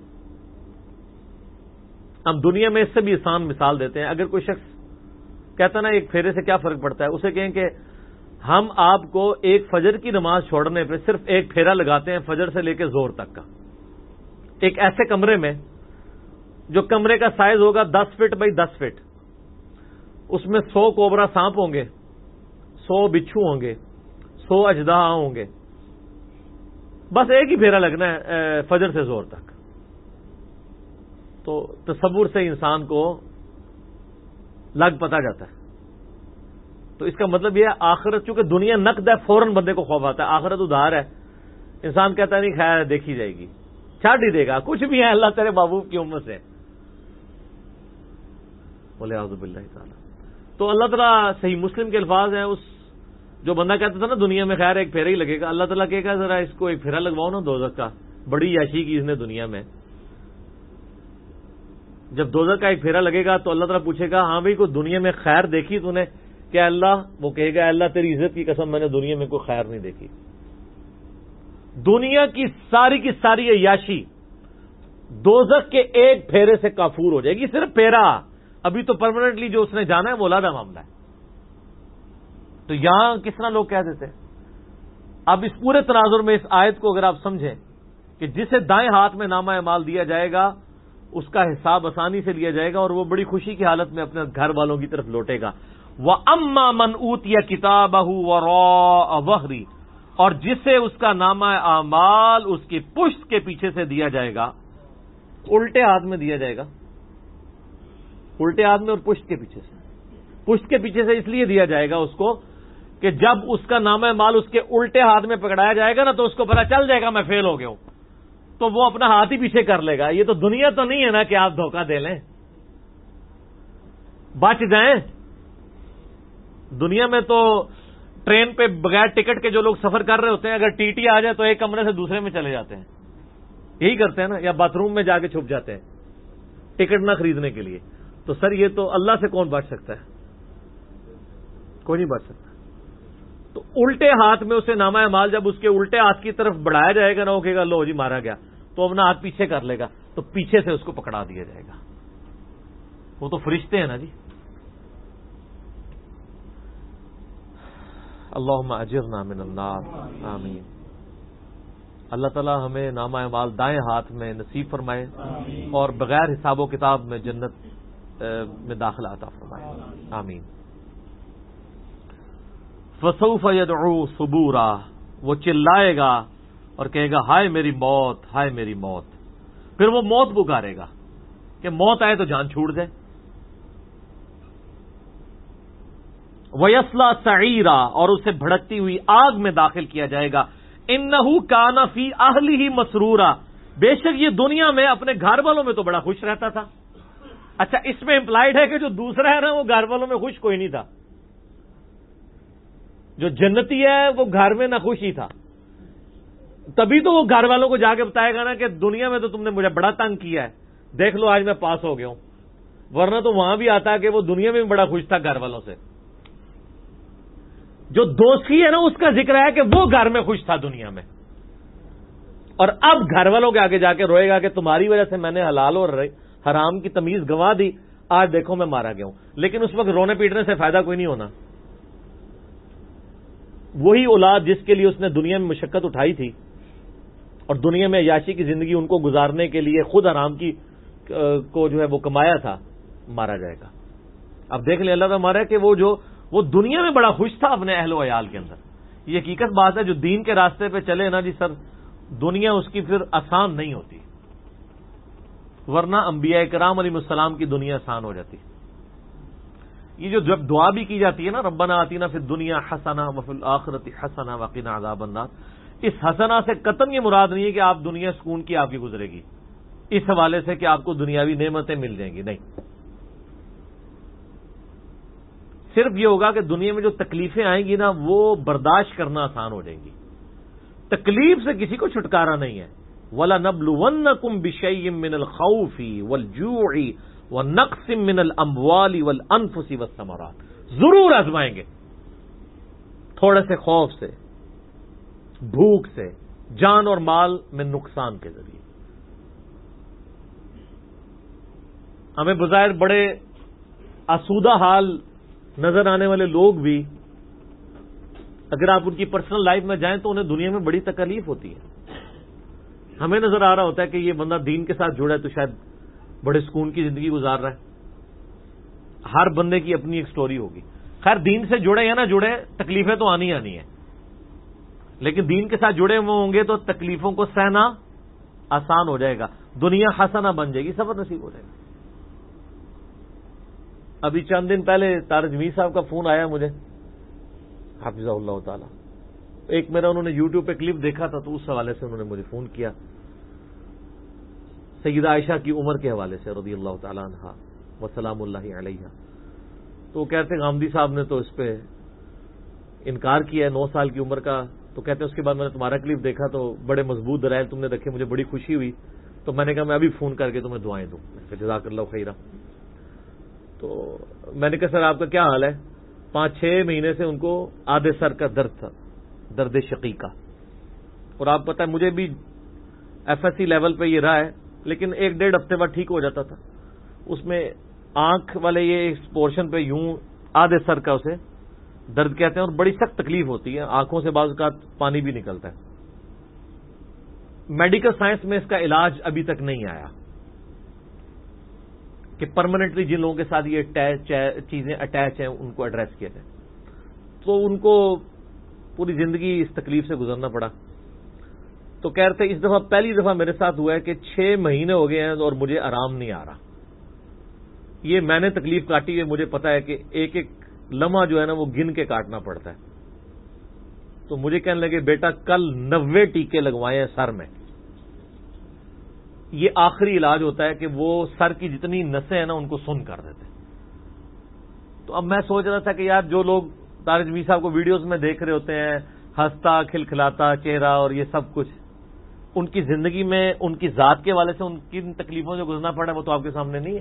ہم دنیا میں اس سے بھی آسان مثال دیتے ہیں۔ اگر کوئی شخص کہتا نا ایک پھیرے سے کیا فرق پڑتا ہے، اسے کہیں کہ ہم آپ کو ایک فجر کی نماز چھوڑنے پہ صرف ایک پھیرا لگاتے ہیں، فجر سے لے کے زور تک کا، ایک ایسے کمرے میں جو کمرے کا سائز ہوگا 10 فٹ بائی 10 فٹ، اس میں 100 کوبرا سانپ ہوں گے، 100 بچھو ہوں گے، 100 اژدہا ہوں گے، بس ایک ہی پھیرا لگنا ہے فجر سے زور تک۔ تو تصور سے انسان کو لگ پتا جاتا ہے۔ تو اس کا مطلب یہ ہے آخرت چونکہ دنیا نقد ہے، فوراً بندے کو خوف آتا ہے، آخرت ادھار ہے، انسان کہتا ہے نہیں خیر دیکھی جائے گی، چھاڑ ہی دے گا، کچھ بھی ہے اللہ تیرے محبوب کی امت سے، بولے اعوذ باللہ تعالی۔ تو اللہ تعالیٰ صحیح مسلم کے الفاظ ہیں، اس جو بندہ کہتا تھا نا دنیا میں خیر ایک پھیرا ہی لگے گا، اللہ تعالیٰ کہے گا ذرا اس کو ایک پھیرا لگواؤ نا دوزخ کا، بڑی عیاشی کی اس نے دنیا میں۔ جب دوزخ کا ایک پھیرا لگے گا تو اللہ تعالیٰ پوچھے گا ہاں بھائی کوئی دنیا میں خیر دیکھی تو نے؟ کیا اللہ؟ وہ کہے گا اللہ تیری عزت کی قسم میں نے دنیا میں کوئی خیر نہیں دیکھی۔ دنیا کی ساری عیاشی دوزخ کے ایک پھیرے سے کافور ہو جائے گی، صرف پھیرا، ابھی تو پرماننٹلی جو اس نے جانا ہے وہ علیحدہ معاملہ ہے. تو یہاں کس طرح لوگ کہہ دیتے ہیں. اب اس پورے تناظر میں اس آیت کو اگر آپ سمجھیں کہ جسے دائیں ہاتھ میں نامہ اعمال دیا جائے گا اس کا حساب آسانی سے لیا جائے گا اور وہ بڑی خوشی کی حالت میں اپنے گھر والوں کی طرف لوٹے گا. وَأَمَّا مَنْ أُوتِيَ كِتَابَهُ وَرَاءَ ظَهْرِهِ، اور جسے اس کا نامہ اعمال اس کی پشت کے پیچھے سے دیا جائے گا، الٹے ہاتھ میں دیا جائے گا، الٹے ہاتھ میں اور پشت کے پیچھے سے. پشت کے پیچھے سے اس لیے دیا جائے گا اس کو کہ جب اس کا نامہ اعمال اس کے الٹے ہاتھ میں پکڑایا جائے گا نا تو اس کو پتہ چل جائے گا میں فیل ہو گیا ہوں، تو وہ اپنا ہاتھ ہی پیچھے کر لے گا. یہ تو دنیا تو نہیں ہے نا کہ آپ دھوکہ دے لیں، بچ جائیں. دنیا میں تو ٹرین پہ بغیر ٹکٹ کے جو لوگ سفر کر رہے ہوتے ہیں اگر ٹی ٹی آ جائے تو ایک کمرے سے دوسرے میں چلے جاتے ہیں، یہی کرتے ہیں نا، یا باتھ روم میں جا کے چھپ جاتے ہیں ٹکٹ نہ خریدنے کے لیے. تو سر یہ تو اللہ سے کون بچ سکتا ہے؟ کوئی نہیں بچ سکتا. تو الٹے ہاتھ میں اسے نامہ اعمال جب اس کے الٹے ہاتھ کی طرف بڑھایا جائے گا نا، وہ کہے گا لو جی مارا گیا، تو اپنا ہاتھ پیچھے کر لے گا تو پیچھے سے اس کو پکڑا دیا جائے گا. وہ تو فرشتے ہیں نا جی. اللہم اجرنا من النار، آمین. اللہ تعالی ہمیں نامہ اعمال دائیں ہاتھ میں نصیب فرمائے اور بغیر حساب و کتاب میں جنت میں داخلہ عطا فرمائے، آمین. فسوف يدعو ثبورا، وہ چلائے گا اور کہے گا ہائے میری موت، ہائے میری موت. پھر وہ موت پکارے گا کہ موت آئے تو جان چھوٹ جائے. وَيَصْلَى سَعِيرًا، اور اسے بھڑکتی ہوئی آگ میں داخل کیا جائے گا. إِنَّهُ كَانَ فِي أَهْلِهِ مَسْرُورًا، بے شک یہ دنیا میں اپنے گھر والوں میں تو بڑا خوش رہتا تھا. اچھا اس میں امپلائڈ ہے کہ جو دوسرا ہے نا وہ گھر والوں میں خوش کوئی نہیں تھا. جو جنتی ہے وہ گھر میں نہ خوش ہی تھا. تبھی تو وہ گھر والوں کو جا کے بتائے گا نا کہ دنیا میں تو تم نے مجھے بڑا تنگ کیا ہے، دیکھ لو آج میں پاس ہو گیا ہوں. ورنہ تو وہاں بھی آتا کہ وہ دنیا میں بھی بڑا خوش تھا گھر والوں سے. جو دوستی ہے نا اس کا ذکر ہے کہ وہ گھر میں خوش تھا دنیا میں، اور اب گھر والوں کے آگے جا کے روئے گا کہ تمہاری وجہ سے میں نے حلال اور حرام کی تمیز گنوا دی، آج دیکھو میں مارا گیا ہوں. لیکن اس وقت رونے پیٹنے سے فائدہ کوئی نہیں ہونا. وہی اولاد جس کے لیے اس نے دنیا میں مشقت اٹھائی تھی اور دنیا میں عیاشی کی زندگی ان کو گزارنے کے لیے خود حرام کی کو جو ہے وہ کمایا تھا، مارا جائے گا. اب دیکھ لیں اللہ تعالیٰ مارا کہ وہ دنیا میں بڑا خوش تھا اپنے اہل و عیال کے اندر. یہ حقیقت بات ہے، جو دین کے راستے پہ چلے نا جی سر، دنیا اس کی پھر آسان نہیں ہوتی، ورنہ انبیاء کرام علیہ السلام کی دنیا آسان ہو جاتی. یہ جو جب دعا بھی کی جاتی ہے نا ربنا آتینا فی الدنیا حسنہ وفی الآخرۃ حسنہ وقنا عذاب النار، اس حسنہ سے قطعاً یہ مراد نہیں ہے کہ آپ دنیا سکون کی آپ کی گزرے گی اس حوالے سے کہ آپ کو دنیاوی نعمتیں مل جائیں گی، نہیں. صرف یہ ہوگا کہ دنیا میں جو تکلیفیں آئیں گی نا وہ برداشت کرنا آسان ہو جائیں گی. تکلیف سے کسی کو چھٹکارا نہیں ہے. وَلَنَبْلُوَنَّكُمْ بِشَيْءٍ مِّنَ الْخَوْفِ وَالْجُوعِ وَنَقْصٍ مِّنَ الْأَمْوَالِ وَالْأَنفُسِ وَالثَّمَرَاتِ، ضرور آزمائیں گے تھوڑے سے خوف سے، بھوک سے، جان اور مال میں نقصان کے ذریعے. ہمیں بظاہر بڑے آسودہ حال نظر آنے والے لوگ بھی اگر آپ ان کی پرسنل لائف میں جائیں تو انہیں دنیا میں بڑی تکلیف ہوتی ہے. ہمیں نظر آ رہا ہوتا ہے کہ یہ بندہ دین کے ساتھ جڑا ہے تو شاید بڑے سکون کی زندگی گزار رہا ہے. ہر بندے کی اپنی ایک سٹوری ہوگی. خیر دین سے جڑے یا نہ جڑے تکلیفیں تو آنی آنی ہیں، لیکن دین کے ساتھ جڑے ہوئے ہوں گے تو تکلیفوں کو سہنا آسان ہو جائے گا، دنیا حسنہ بن جائے گی، صبر نصیب ہو جائے گا. ابھی چند دن پہلے تارج میر صاحب کا فون آیا مجھے حافظہ اللہ تعالی. ایک میرا انہوں نے یوٹیوب پہ کلپ دیکھا تھا تو اس حوالے سے انہوں نے مجھے فون کیا، سیدہ عائشہ کی عمر کے حوالے سے رضی اللہ تعالی عنہا وسلام اللہ علیہا. تو وہ کہتے ہیں غامدی صاحب نے تو اس پہ انکار کیا ہے 9 سال کی عمر کا. تو کہتے ہیں اس کے بعد میں نے تمہارا کلپ دیکھا تو بڑے مضبوط دلائل تم نے رکھے، مجھے بڑی خوشی ہوئی. تو میں نے کہا میں ابھی فون کر کے تمہیں دعائیں دوں. جزاک اللہ خیرہ. تو میں نے کہا سر آپ کا کیا حال ہے؟ 5-6 مہینے سے ان کو آدھے سر کا درد تھا، درد شقیقہ. اور آپ پتہ ہے مجھے بھی ایف ایس سی لیول پہ یہ رہا ہے، لیکن 1-1.5 ہفتے بعد ٹھیک ہو جاتا تھا. اس میں آنکھ والے یہ اس پورشن پہ یوں آدھے سر کا اسے درد کہتے ہیں اور بڑی سخت تکلیف ہوتی ہے، آنکھوں سے بعض اوقات پانی بھی نکلتا ہے. میڈیکل سائنس میں اس کا علاج ابھی تک نہیں آیا کہ پرماننٹلی جن لوگوں کے ساتھ یہ چیزیں اٹیچ ہیں ان کو ایڈریس کیا جائے. تو ان کو پوری زندگی اس تکلیف سے گزرنا پڑا. تو کہہ رہے تھے اس دفعہ پہلی دفعہ میرے ساتھ ہوا ہے کہ 6 مہینے ہو گئے ہیں اور مجھے آرام نہیں آ رہا. یہ میں نے تکلیف کاٹی ہے، مجھے پتا ہے کہ ایک ایک لمحہ جو ہے نا وہ گن کے کاٹنا پڑتا ہے. تو مجھے کہنے لگے بیٹا کل 90 ٹیکے لگوائے ہیں سر میں. یہ آخری علاج ہوتا ہے کہ وہ سر کی جتنی نسیں ہیں نا ان کو سن کر دیتے. تو اب میں سوچ رہا تھا کہ یار جو لوگ طارق جمیل صاحب کو ویڈیوز میں دیکھ رہے ہوتے ہیں، ہنستا کھلکھلاتا چہرہ اور یہ سب کچھ، ان کی زندگی میں ان کی ذات کے حوالے سے ان کی تکلیفوں سے گزرنا پڑا وہ تو آپ کے سامنے نہیں ہے.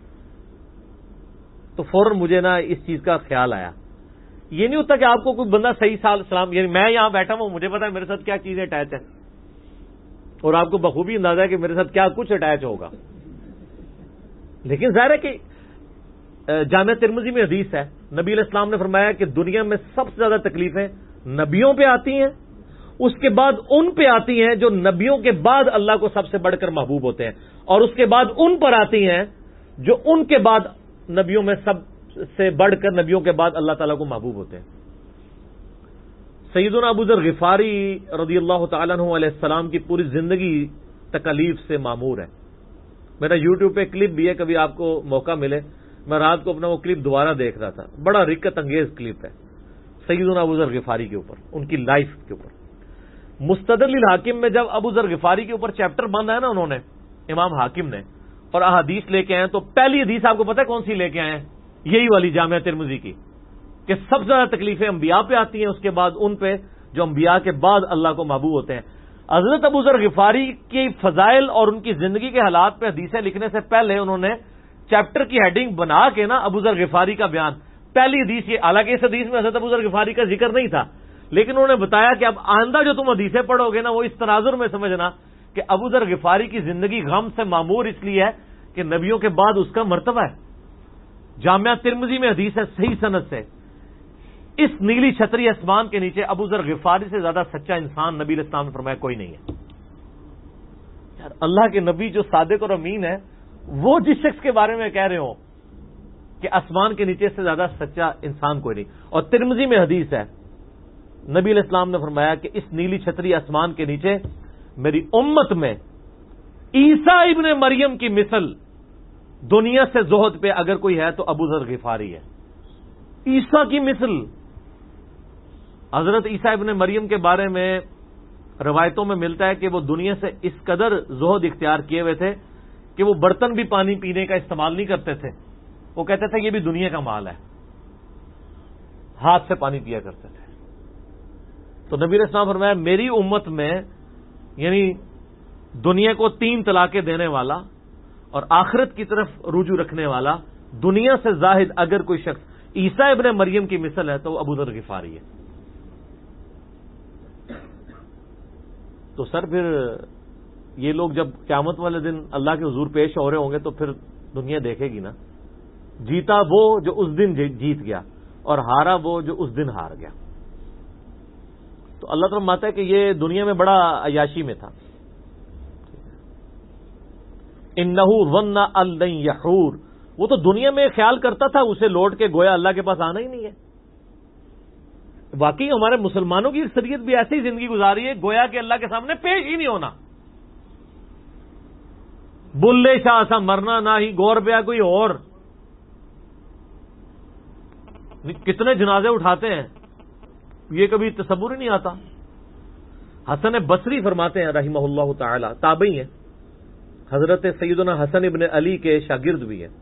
تو فوراً مجھے نا اس چیز کا خیال آیا. یہ نہیں ہوتا کہ آپ کو کوئی بندہ صحیح سلام، یعنی میں یہاں بیٹھا ہوں مجھے پتا ہے میرے ساتھ کیا چیزیں اٹیچ ہیں اور آپ کو بخوبی اندازہ ہے کہ میرے ساتھ کیا کچھ اٹیچ ہوگا. لیکن ظاہر ہے کہ جامعہ ترمذی میں حدیث ہے، نبی علیہ السلام نے فرمایا کہ دنیا میں سب سے زیادہ تکلیفیں نبیوں پہ آتی ہیں، اس کے بعد ان پہ آتی ہیں جو نبیوں کے بعد اللہ کو سب سے بڑھ کر محبوب ہوتے ہیں، اور اس کے بعد ان پر آتی ہیں جو ان کے بعد نبیوں میں سب سے بڑھ کر نبیوں کے بعد اللہ تعالیٰ کو محبوب ہوتے ہیں. سیدنا ابو ذر غفاری رضی اللہ تعالیٰ عنہ علیہ السلام کی پوری زندگی تکالیف سے معمور ہے. میرا یوٹیوب پہ کلپ بھی ہے، کبھی آپ کو موقع ملے. میں رات کو اپنا وہ کلپ دوبارہ دیکھ رہا تھا، بڑا رکت انگیز کلپ ہے سیدنا ابو ذر غفاری کے اوپر، ان کی لائف کے اوپر. مستدرک الحاکم میں جب ابو ذر غفاری کے اوپر چیپٹر باندھا ہے نا انہوں نے، امام حاکم نے، اور احادیث لے کے آئے تو پہلی حدیث آپ کو پتہ ہے کون سی لے کے آئے ہیں؟ یہی والی جامعہ ترمذی کی، کہ سب سے زیادہ تکلیفیں انبیاء پہ آتی ہیں، اس کے بعد ان پہ جو انبیاء کے بعد اللہ کو محبوب ہوتے ہیں. حضرت ابو ذر غفاری کی فضائل اور ان کی زندگی کے حالات پہ حدیثیں لکھنے سے پہلے انہوں نے چیپٹر کی ہیڈنگ بنا کے نا ابو ذر غفاری کا بیان، پہلی حدیث یہ، حالانکہ اس حدیث میں حضرت ابو ذر غفاری کا ذکر نہیں تھا، لیکن انہوں نے بتایا کہ اب آئندہ جو تم حدیثیں پڑھو گے نا وہ اس تناظر میں سمجھنا کہ ابو ذر غفاری کی زندگی غم سے معمور اس لیے ہے کہ نبیوں کے بعد اس کا مرتبہ ہے. جامعہ ترمذی میں حدیث ہے صحیح سند سے، اس نیلی چھتری آسمان کے نیچے ابو ذر غفاری سے زیادہ سچا انسان نبی علیہ السلام نے فرمایا کوئی نہیں ہے. یار اللہ کے نبی جو صادق اور امین ہے، وہ جس شخص کے بارے میں کہہ رہے ہو کہ آسمان کے نیچے سے زیادہ سچا انسان کوئی نہیں. اور ترمذی میں حدیث ہے، نبی علیہ السلام نے فرمایا کہ اس نیلی چھتری آسمان کے نیچے میری امت میں عیسیٰ ابن مریم کی مثل دنیا سے زہد پہ اگر کوئی ہے تو ابو ذر غفاری ہے. عیسیٰ کی مثل. حضرت عیسیٰ ابن مریم کے بارے میں روایتوں میں ملتا ہے کہ وہ دنیا سے اس قدر زہد اختیار کیے ہوئے تھے کہ وہ برتن بھی پانی پینے کا استعمال نہیں کرتے تھے. وہ کہتے تھے یہ بھی دنیا کا مال ہے، ہاتھ سے پانی پیا کرتے تھے. تو نبی علیہ السلام فرمایا میری امت میں یعنی دنیا کو 3 طلاقیں دینے والا اور آخرت کی طرف رجوع رکھنے والا دنیا سے زاہد اگر کوئی شخص عیسیٰ ابن مریم کی مثل ہے تو وہ ابو ذر غفاری ہے. تو سر پھر یہ لوگ جب قیامت والے دن اللہ کے حضور پیش ہو رہے ہوں گے تو پھر دنیا دیکھے گی نا، جیتا وہ جو اس دن جیت گیا اور ہارا وہ جو اس دن ہار گیا. تو اللہ تعالیٰ فرماتا ہے کہ یہ دنیا میں بڑا عیاشی میں تھا. انہ ظن ان لن یحور، وہ تو دنیا میں خیال کرتا تھا اسے لوٹ کے گویا اللہ کے پاس آنا ہی نہیں ہے. واقعی ہمارے مسلمانوں کی اکثریت بھی ایسی زندگی گزاری ہے گویا کہ اللہ کے سامنے پیش ہی نہیں ہونا. بلے شاہ سا مرنا نہ ہی گور پیا کوئی اور. کتنے جنازے اٹھاتے ہیں یہ کبھی تصور ہی نہیں آتا. حسن بصری فرماتے ہیں رحمہ اللہ تعالی، تابعی ہیں، حضرت سیدنا حسن ابن علی کے شاگرد بھی ہیں.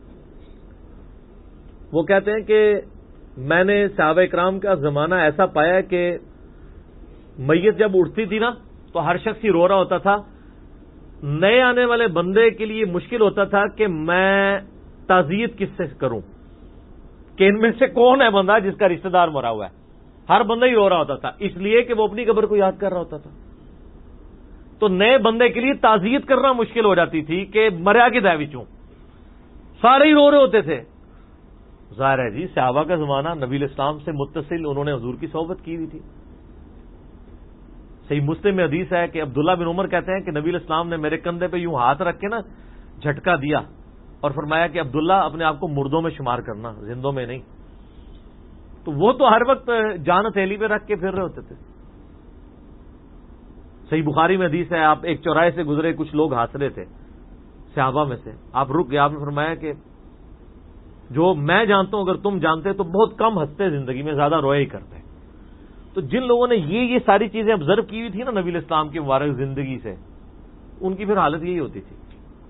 وہ کہتے ہیں کہ میں نے صحابہ اکرام کا زمانہ ایسا پایا کہ میت جب اٹھتی تھی نا تو ہر شخص ہی رو رہا ہوتا تھا. نئے آنے والے بندے کے لیے مشکل ہوتا تھا کہ میں تعزیت کس سے کروں، کہ ان میں سے کون ہے بندہ جس کا رشتہ دار مرا ہوا ہے. ہر بندہ ہی رو رہا ہوتا تھا اس لیے کہ وہ اپنی قبر کو یاد کر رہا ہوتا تھا. تو نئے بندے کے لیے تعزیت کرنا مشکل ہو جاتی تھی کہ مریا کی دے وچوں سارے ہی رو رہے ہوتے تھے. ظاہر ہے جی صحابہ کا زمانہ، نبی الاسلام سے متصل، انہوں نے حضور کی صحبت کی ہوئی تھی. صحیح مسلم میں حدیث ہے کہ عبداللہ بن عمر کہتے ہیں کہ نبی الاسلام نے میرے کندھے پہ یوں ہاتھ رکھ کے نا جھٹکا دیا اور فرمایا کہ عبداللہ اپنے آپ کو مردوں میں شمار کرنا، زندوں میں نہیں. تو وہ تو ہر وقت جان ہتھیلی پہ رکھ کے پھر رہے ہوتے تھے. صحیح بخاری میں حدیث ہے، آپ ایک چوراہے سے گزرے، کچھ لوگ ہنس رہے تھے صحابہ میں سے، آپ رک گئے، آپ نے فرمایا کہ جو میں جانتا ہوں اگر تم جانتے تو بہت کم ہنستے زندگی میں، زیادہ روئے ہی کرتے. تو جن لوگوں نے یہ ساری چیزیں آبزرو کی ہوئی تھی نا نبی الاسلام کی مبارک زندگی سے، ان کی پھر حالت یہی ہوتی تھی.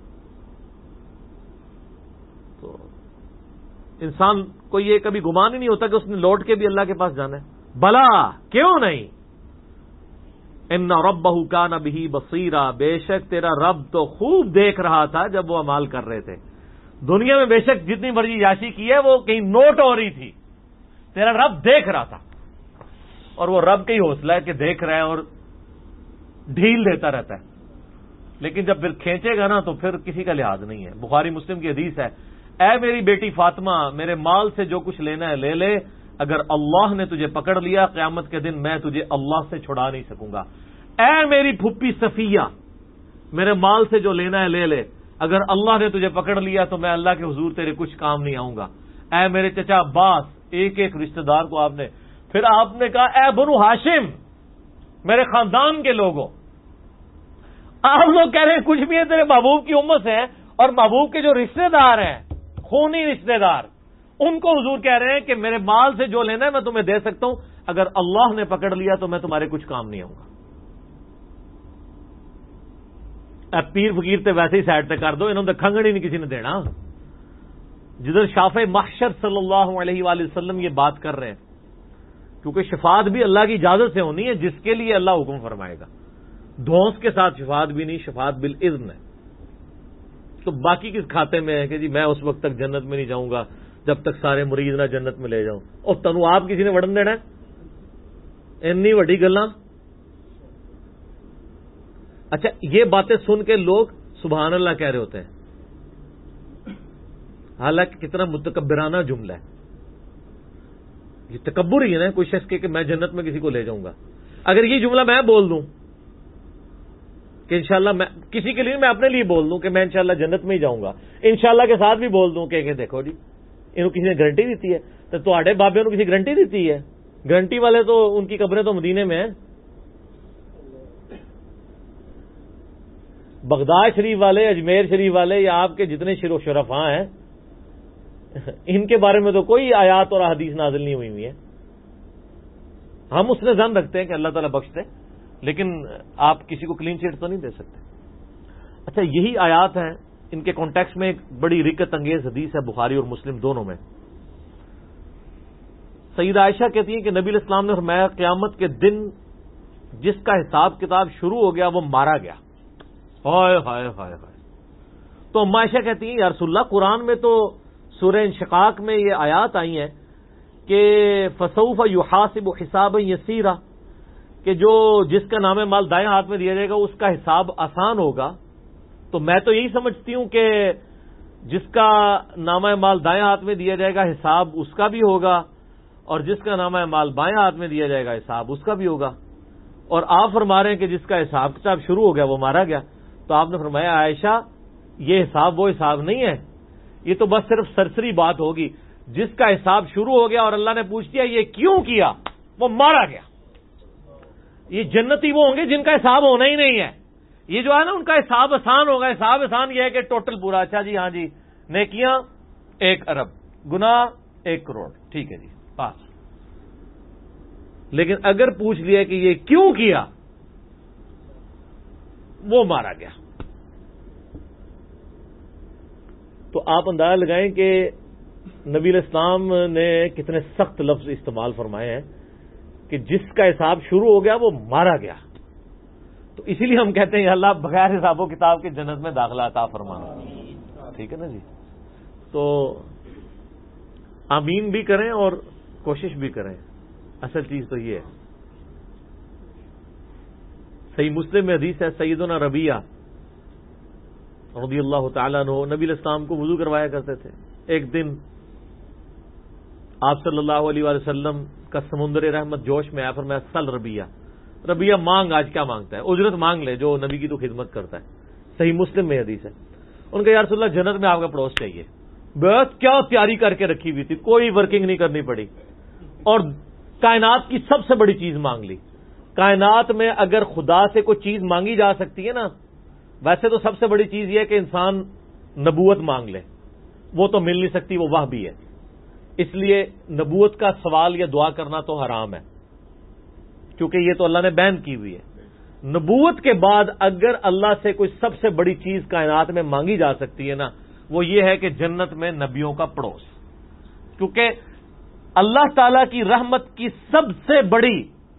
تو انسان کو یہ کبھی گمان ہی نہیں ہوتا کہ اس نے لوٹ کے بھی اللہ کے پاس جانا ہے. بلا کیوں نہیں، ان ربہ کان بہ بصیرا، بے شک تیرا رب تو خوب دیکھ رہا تھا جب وہ اعمال کر رہے تھے. دنیا میں بے شک جتنی مرضی یاشی کی ہے وہ کہیں نوٹ ہو رہی تھی، تیرا رب دیکھ رہا تھا. اور وہ رب کا ہی حوصلہ ہے کہ دیکھ رہا ہے اور ڈھیل دیتا رہتا ہے، لیکن جب پھر کھینچے گا نا تو پھر کسی کا لحاظ نہیں ہے. بخاری مسلم کی حدیث ہے، اے میری بیٹی فاطمہ، میرے مال سے جو کچھ لینا ہے لے لے، اگر اللہ نے تجھے پکڑ لیا قیامت کے دن میں تجھے اللہ سے چھڑا نہیں سکوں گا. اے میری پھپھی صفیہ، میرے مال سے جو لینا ہے لے لے، اگر اللہ نے تجھے پکڑ لیا تو میں اللہ کے حضور تیرے کچھ کام نہیں آؤں گا. اے میرے چچا عباس، ایک ایک رشتہ دار کو آپ نے، پھر آپ نے کہا اے بنو ہاشم، میرے خاندان کے لوگوں. آپ لوگ کہہ رہے ہیں کچھ بھی ہے تیرے محبوب کی امت سے، اور محبوب کے جو رشتہ دار ہیں، خونی رشتہ دار، ان کو حضور کہہ رہے ہیں کہ میرے مال سے جو لینا ہے میں تمہیں دے سکتا ہوں، اگر اللہ نے پکڑ لیا تو میں تمہارے کچھ کام نہیں آؤں گا. اب پیر فقیر تے ویسے ہی سائڈ تے کر دو، انہوں نے کھنگڑ ہی نہیں کسی نے دینا. جدھر شافع محشر صلی اللہ علیہ وآلہ وسلم یہ بات کر رہے ہیں، کیونکہ شفاعت بھی اللہ کی اجازت سے ہونی ہے، جس کے لیے اللہ حکم فرمائے گا. دھونس کے ساتھ شفاعت بھی نہیں، شفاعت بالاذن ہے. تو باقی کس کھاتے میں ہے کہ جی میں اس وقت تک جنت میں نہیں جاؤں گا جب تک سارے مریض نہ جنت میں لے جاؤں. اور تنو آپ کسی نے وڑن دینا ہے انی وڈی گلاں. اچھا یہ باتیں سن کے لوگ سبحان اللہ کہہ رہے ہوتے ہیں، حالانکہ کتنا متکبرانہ جملہ ہے. یہ تکبر ہی ہے نا کوئی شخص کہ میں جنت میں کسی کو لے جاؤں گا. اگر یہ جملہ میں بول دوں کہ انشاءاللہ میں کسی کے لیے، میں اپنے لیے بول دوں کہ میں انشاءاللہ جنت میں ہی جاؤں گا، انشاءاللہ کے ساتھ بھی بول دوں کہ دیکھو جی انہوں کسی نے گارنٹی دیتی ہے، تو تواڈے بابے نے کسی گارنٹی دیتی ہے؟ گارنٹی والے تو ان کی قبریں تو مدینے میں ہیں. بغداد شریف والے، اجمیر شریف والے، یا آپ کے جتنے شرفاء ہیں، ان کے بارے میں تو کوئی آیات اور احادیث نازل نہیں ہوئی ہے. ہم اس نے ظن رکھتے ہیں کہ اللہ تعالیٰ بخش دے، لیکن آپ کسی کو کلین چٹ تو نہیں دے سکتے. اچھا یہی آیات ہیں، ان کے کانٹیکس میں ایک بڑی رکت انگیز حدیث ہے بخاری اور مسلم دونوں میں. سیدہ عائشہ کہتی ہیں کہ نبی علیہ السلام نے فرمایا قیامت کے دن جس کا حساب کتاب شروع ہو گیا وہ مارا گیا. ہائے ہائے ہائے ہائے. تو ام عائشہ کہتی ہیں یا رسول اللہ، قرآن میں تو سورہ انشقاق میں یہ آیات آئی ہیں کہ فسوف یحاسب حسابا یسیرا، کہ جو جس کا نام مال دائیں ہاتھ میں دیا جائے گا اس کا حساب آسان ہوگا. تو میں تو یہی سمجھتی ہوں کہ جس کا نامہ مال دائیں ہاتھ میں دیا جائے گا حساب اس کا بھی ہوگا، اور جس کا نامہ مال بائیں ہاتھ میں دیا جائے گا حساب اس کا بھی ہوگا. اور آپ فرما رہے ہیں کہ جس کا حساب کتاب شروع ہو گیا وہ مارا گیا. تو آپ نے فرمایا عائشہ یہ حساب وہ حساب نہیں ہے، یہ تو بس صرف سرسری بات ہوگی. جس کا حساب شروع ہو گیا اور اللہ نے پوچھ دیا یہ کیوں کیا، وہ مارا گیا. یہ جنتی وہ ہوں گے جن کا حساب ہونا ہی نہیں ہے. یہ جو ہے نا ان کا حساب آسان ہوگا. حساب آسان یہ ہے کہ ٹوٹل پورا، اچھا جی ہاں جی نیکیاں 1 ارب، گناہ 1 کروڑ، ٹھیک ہے جی پاس. لیکن اگر پوچھ لیا کہ یہ کیوں کیا، وہ مارا گیا. تو آپ اندازہ لگائیں کہ نبی علیہ السلام نے کتنے سخت لفظ استعمال فرمائے ہیں کہ جس کا حساب شروع ہو گیا وہ مارا گیا. تو اسی لیے ہم کہتے ہیں اللہ بغیر حساب و کتاب کے جنت میں داخلہ عطا فرمانا. ٹھیک ہے نا جی. تو آمین بھی کریں اور کوشش بھی کریں. اصل چیز تو یہ ہے. صحیح مسلم میں حدیث ہے سیدنا ربیعہ رضی اللہ تعالیٰ عنہ نبی علیہ السلام کو وضو کروایا کرتے تھے. ایک دن آپ صلی اللہ علیہ وآلہ وسلم کا سمندر رحمت جوش میں آیا، فرمایا سل ربیہ مانگ، آج کیا مانگتا ہے، اجرت مانگ لے جو نبی کی تو خدمت کرتا ہے. صحیح مسلم میں حدیث ہے. ان کا یا رسول اللہ جنت میں آپ کا پڑوس چاہیے. بس کیا تیاری کر کے رکھی ہوئی تھی، کوئی ورکنگ نہیں کرنی پڑی، اور کائنات کی سب سے بڑی چیز مانگ لی. کائنات میں اگر خدا سے کوئی چیز مانگی جا سکتی ہے نا، ویسے تو سب سے بڑی چیز یہ ہے کہ انسان نبوت مانگ لے، وہ تو مل نہیں سکتی، وہ واہ بھی ہے. اس لیے نبوت کا سوال یا دعا کرنا تو حرام ہے، کیونکہ یہ تو اللہ نے بین کی ہوئی ہے. نبوت کے بعد اگر اللہ سے کوئی سب سے بڑی چیز کائنات میں مانگی جا سکتی ہے نا، وہ یہ ہے کہ جنت میں نبیوں کا پڑوس. کیونکہ اللہ تعالی کی رحمت کی سب سے بڑی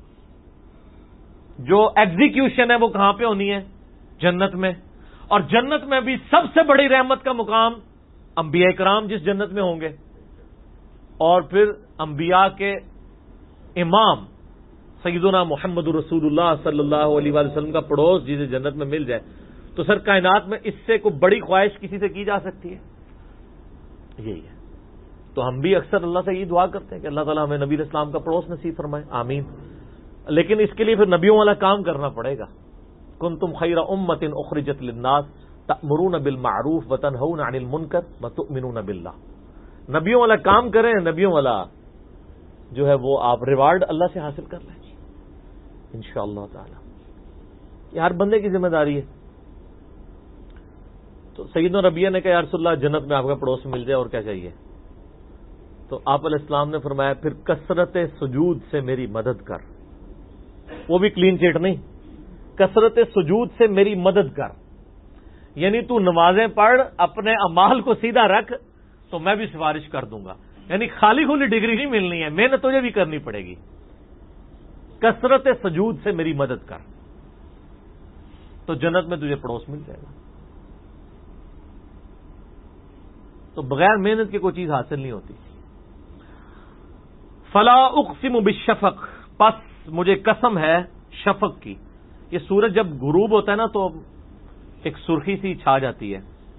جو ایگزیکیوشن ہے وہ کہاں پہ ہونی ہے؟ جنت میں. اور جنت میں بھی سب سے بڑی رحمت کا مقام انبیاء کرام جس جنت میں ہوں گے، اور پھر انبیاء کے امام سیدنا محمد رسول اللہ صلی اللہ علیہ وآلہ وسلم کا پڑوس جسے جنت میں مل جائے، تو سر کائنات میں اس سے کوئی بڑی خواہش کسی سے کی جا سکتی ہے؟ یہی ہے. تو ہم بھی اکثر اللہ سے یہ دعا کرتے ہیں کہ اللہ تعالیٰ ہمیں نبی علیہ السلام کا پڑوس نصیب فرمائے، آمین. لیکن اس کے لیے پھر نبیوں والا کام کرنا پڑے گا. کنتم خیر امۃ اخرجت للناس تأمرون بالمعروف وتنہون عن المنکر وتؤمنون باللہ. نبیوں والا کام کریں، نبیوں والا جو ہے وہ آپ ریوارڈ اللہ سے حاصل کر لیں انشاءاللہ تعالی. یہ ہر بندے کی ذمہ داری ہے. تو سیدنا ربیہ نے کہا یا رسول اللہ جنت میں آپ کا پڑوس مل جائے اور کیا چاہیے؟ تو آپ علیہ السلام نے فرمایا پھر کثرت سجود سے میری مدد کر. وہ بھی کلین چیٹ نہیں، کثرت سجود سے میری مدد کر، یعنی تو نمازیں پڑھ، اپنے اعمال کو سیدھا رکھ تو میں بھی سفارش کر دوں گا. یعنی خالی کھلی ڈگری نہیں ملنی ہے، محنت تجھے بھی کرنی پڑے گی. کثرت سجود سے میری مدد کر تو جنت میں تجھے پڑوس مل جائے گا. تو بغیر محنت کی کوئی چیز حاصل نہیں ہوتی. فلا اقسم بالشفق، پس مجھے قسم ہے شفق کی. یہ سورج جب غروب ہوتا ہے نا تو ایک سرخی سی چھا جاتی ہے.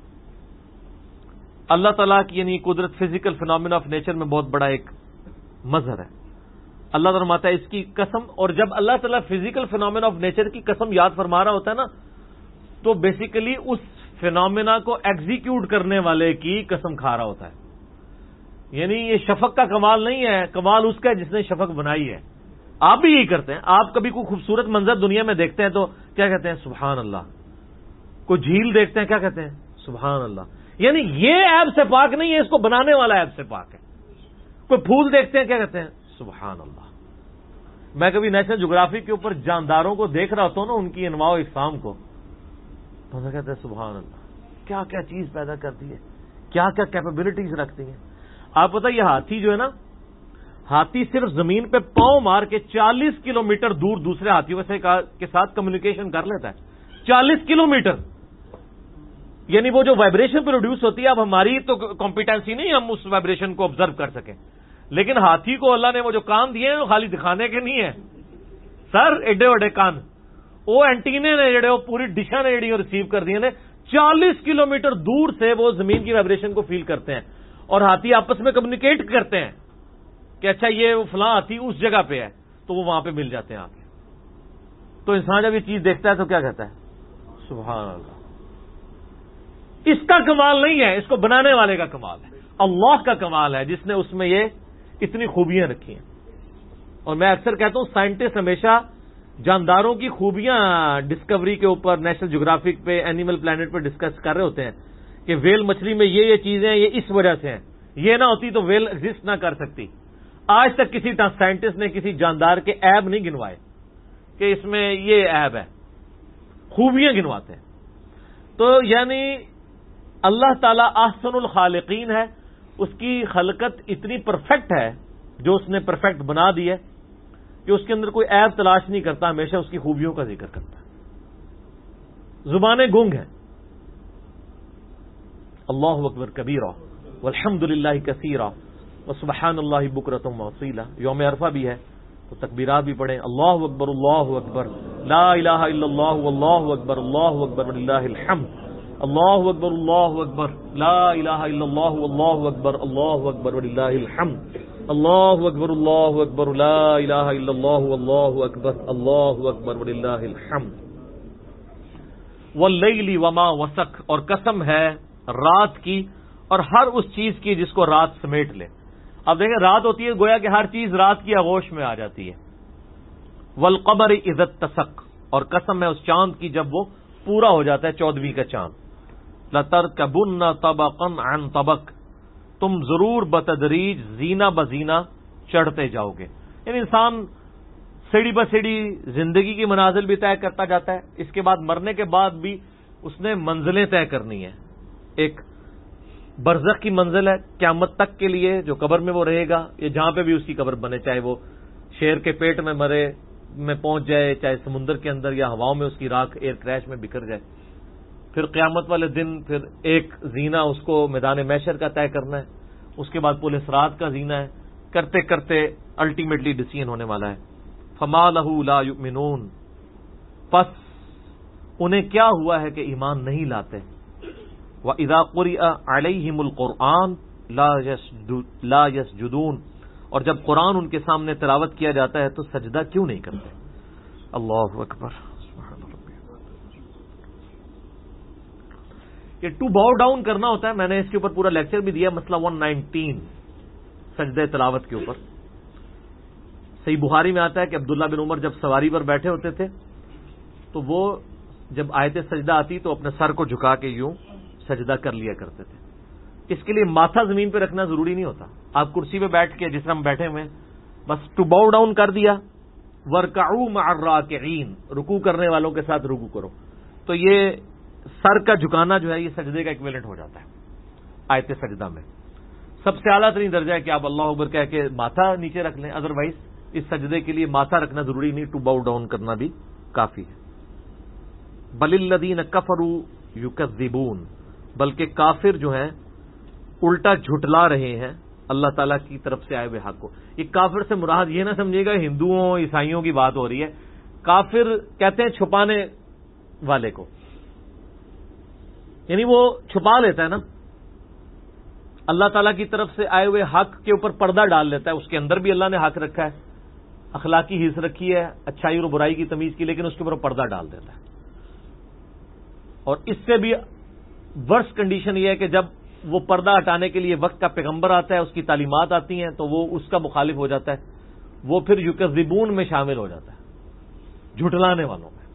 اللہ تعالیٰ کی یعنی قدرت فزیکل فینومینا آف نیچر میں بہت بڑا ایک مظہر ہے. اللہ تعالیٰ فرماتا ہے اس کی قسم. اور جب اللہ تعالیٰ فزیکل فینومینا آف نیچر کی قسم یاد فرما رہا ہوتا ہے نا، تو بیسیکلی اس فینومینا کو ایگزیکیوٹ کرنے والے کی قسم کھا رہا ہوتا ہے. یعنی یہ شفق کا کمال نہیں ہے، کمال اس کا ہے جس نے شفق بنائی ہے. آپ بھی یہی کرتے ہیں. آپ کبھی کوئی خوبصورت منظر دنیا میں دیکھتے ہیں تو کیا کہتے ہیں؟ سبحان اللہ. کوئی جھیل دیکھتے ہیں کیا کہتے ہیں؟ سبحان اللہ. یعنی یہ عیب سے پاک نہیں ہے، اس کو بنانے والا عیب سے پاک ہے. کوئی پھول دیکھتے ہیں کیا کہتے ہیں؟ سبحان اللہ. میں کبھی نیشنل جغرافی کے اوپر جانداروں کو دیکھ رہا ہوتا ہوں نا، ان کی انواع و اقسام کو، تو میں کہتے ہیں سبحان اللہ، کیا کیا چیز پیدا کرتی ہے، کیا کیا کیپیبلٹیز رکھتی ہیں. آپ پتہ یہ ہاتھی جو ہے نا، ہاتھی صرف زمین پہ پاؤں مار کے 40 کلومیٹر دور دوسرے ہاتھیوں کے ساتھ کمیونیکیشن کر لیتا ہے. 40 کلومیٹر. یعنی وہ جو وائبریشن پروڈیوس ہوتی ہے، اب ہماری تو کمپیٹنسی نہیں ہم اس وائبریشن کو آبزرو کر سکیں، لیکن ہاتھی کو اللہ نے وہ جو کان دیے ہیں وہ خالی دکھانے کے نہیں ہیں سر، ایڈے وڈے کان. وہ اینٹینے نے جڑے وہ پوری ڈشاں نے جڑی ریسیو کر دیے نے، 40 کلومیٹر دور سے وہ زمین کی وائبریشن کو فیل کرتے ہیں. اور ہاتھی آپس میں کمیونیکیٹ کرتے ہیں کہ اچھا یہ فلاں ہاتھی اس جگہ پہ ہے، تو وہ وہاں پہ مل جاتے ہیں آ کے. تو انسان جب یہ چیز دیکھتا ہے تو کیا کہتا ہے؟ سبحان اللہ. اس کا کمال نہیں ہے، اس کو بنانے والے کا کمال ہے. اللہ کا کمال ہے جس نے اس میں یہ اتنی خوبیاں رکھی ہیں. اور میں اکثر کہتا ہوں سائنٹسٹ ہمیشہ جانداروں کی خوبیاں ڈسکوری کے اوپر نیشنل جغرافک پہ، اینیمل پلانٹ پہ ڈسکس کر رہے ہوتے ہیں کہ ویل مچھلی میں یہ چیزیں یہ اس وجہ سے ہیں، یہ نہ ہوتی تو ویل ایگزسٹ نہ کر سکتی. آج تک کسی سائنٹسٹ نے کسی جاندار کے عیب نہیں گنوائے کہ اس میں یہ عیب ہے، خوبیاں گنواتے ہیں. تو یعنی اللہ تعالیٰ احسن الخالقین ہے، اس کی خلقت اتنی پرفیکٹ ہے جو اس نے پرفیکٹ بنا دی ہے کہ اس کے اندر کوئی عیب تلاش نہیں کرتا، ہمیشہ اس کی خوبیوں کا ذکر کرتا ہے. زبانیں گونگ ہیں. اللہ اکبر کبیرہ والحمد للہ کثیرہ وسبحان اللہ بکرۃ واصیلہ. یوم عرفہ بھی ہے تو تکبیرات بھی پڑھیں. اللہ اکبر لا الہ الا اللہ واللہ اکبر وللہ الحمد. اللہ اکبر اللہ اکبر لا الہ الا اللہ واللہ اکبر اللہ اکبر وللہ الحمد اللہ اکبر لا الہ الا اللہ واللہ اکبر وللہ الحمد واللیل وما وسق، اور قسم ہے رات کی اور ہر اس چیز کی جس کو رات سمیٹ لے. اب دیکھیں رات ہوتی ہے گویا کہ ہر چیز رات کی آغوش میں آ جاتی ہے. والقمر اذا اتسق، اور قسم ہے اس چاند کی جب وہ پورا ہو جاتا ہے 14ویں کا چاند. لترکبن طبقا عن طبق، تم ضرور بتدریج زینہ بزینہ چڑھتے جاؤ گے. یعنی انسان سیڑھی بسیڑھی زندگی کی منازل بھی طے کرتا جاتا ہے، اس کے بعد مرنے کے بعد بھی اس نے منزلیں طے کرنی ہیں. ایک برزخ کی منزل ہے قیامت تک کے لیے جو قبر میں وہ رہے گا، یا جہاں پہ بھی اس کی قبر بنے، چاہے وہ شیر کے پیٹ میں مرے میں پہنچ جائے، چاہے سمندر کے اندر یا ہواؤں میں اس کی راکھ ایئر کریش میں بکھر جائے. پھر قیامت والے دن پھر ایک زینہ اس کو میدان محشر کا طے کرنا ہے، اس کے بعد پل صراط کا زینہ ہے. کرتے کرتے الٹیمیٹلی ڈسیزن ہونے والا ہے. فما لہ لا یؤمنون، پس انہیں کیا ہوا ہے کہ ایمان نہیں لاتے. وَإِذَا قُرِئَ عَلَيْهِمُ الْقُرْآنُ لَا يَسْجُدُونَ، اور جب قرآن ان کے سامنے تلاوت کیا جاتا ہے تو سجدہ کیوں نہیں کرتے. اللہ اکبر. یہ ٹو باؤ ڈاؤن کرنا ہوتا ہے. میں نے اس کے اوپر پورا لیکچر بھی دیا، مسئلہ 119 سجدہ تلاوت کے اوپر. صحیح بخاری میں آتا ہے کہ عبداللہ بن عمر جب سواری پر بیٹھے ہوتے تھے تو وہ جب آیت سجدہ آتی تو اپنے سر کو جھکا کے یوں سجدہ کر لیا کرتے تھے. اس کے لیے ماتھا زمین پہ رکھنا ضروری نہیں ہوتا. آپ کرسی پہ بیٹھ کے جس طرح ہم بیٹھے ہوئے بس ٹو باؤ ڈاؤن کر دیا. وَارْكَعُوا مَعَ الرَّاكِعِينَ، رکوع کرنے والوں کے ساتھ رکوع کرو. تو یہ سر کا جھکانا جو ہے یہ سجدے کا ایکویلنٹ ہو جاتا ہے آیت سجدہ میں. سب سے اعلیٰ ترین درجہ ہے کہ آپ اللہ اکبر کہہ کے ماتھا نیچے رکھ لیں. ادروائز اس سجدے کے لیے ماتھا رکھنا ضروری نہیں، ٹو باؤ ڈاؤن کرنا بھی کافی ہے. بل الذین کفروا یکذبون، بلکہ کافر جو ہیں الٹا جھٹلا رہے ہیں اللہ تعالیٰ کی طرف سے آئے ہوئے حق کو. یہ کافر سے مراد یہ نہ سمجھے گا ہندوؤں عیسائیوں کی بات ہو رہی ہے. کافر کہتے ہیں چھپانے والے کو، یعنی وہ چھپا لیتا ہے نا، اللہ تعالیٰ کی طرف سے آئے ہوئے حق کے اوپر پردہ ڈال لیتا ہے. اس کے اندر بھی اللہ نے حق رکھا ہے، اخلاقی حص رکھی ہے، اچھائی اور برائی کی تمیز کی، لیکن اس کے اوپر پردہ ڈال دیتا ہے. اور اس سے بھی ورس کنڈیشن یہ ہے کہ جب وہ پردہ ہٹانے کے لیے وقت کا پیغمبر آتا ہے، اس کی تعلیمات آتی ہیں تو وہ اس کا مخالف ہو جاتا ہے. وہ پھر یکذبون میں شامل ہو جاتا ہے، جھٹلانے والوں میں.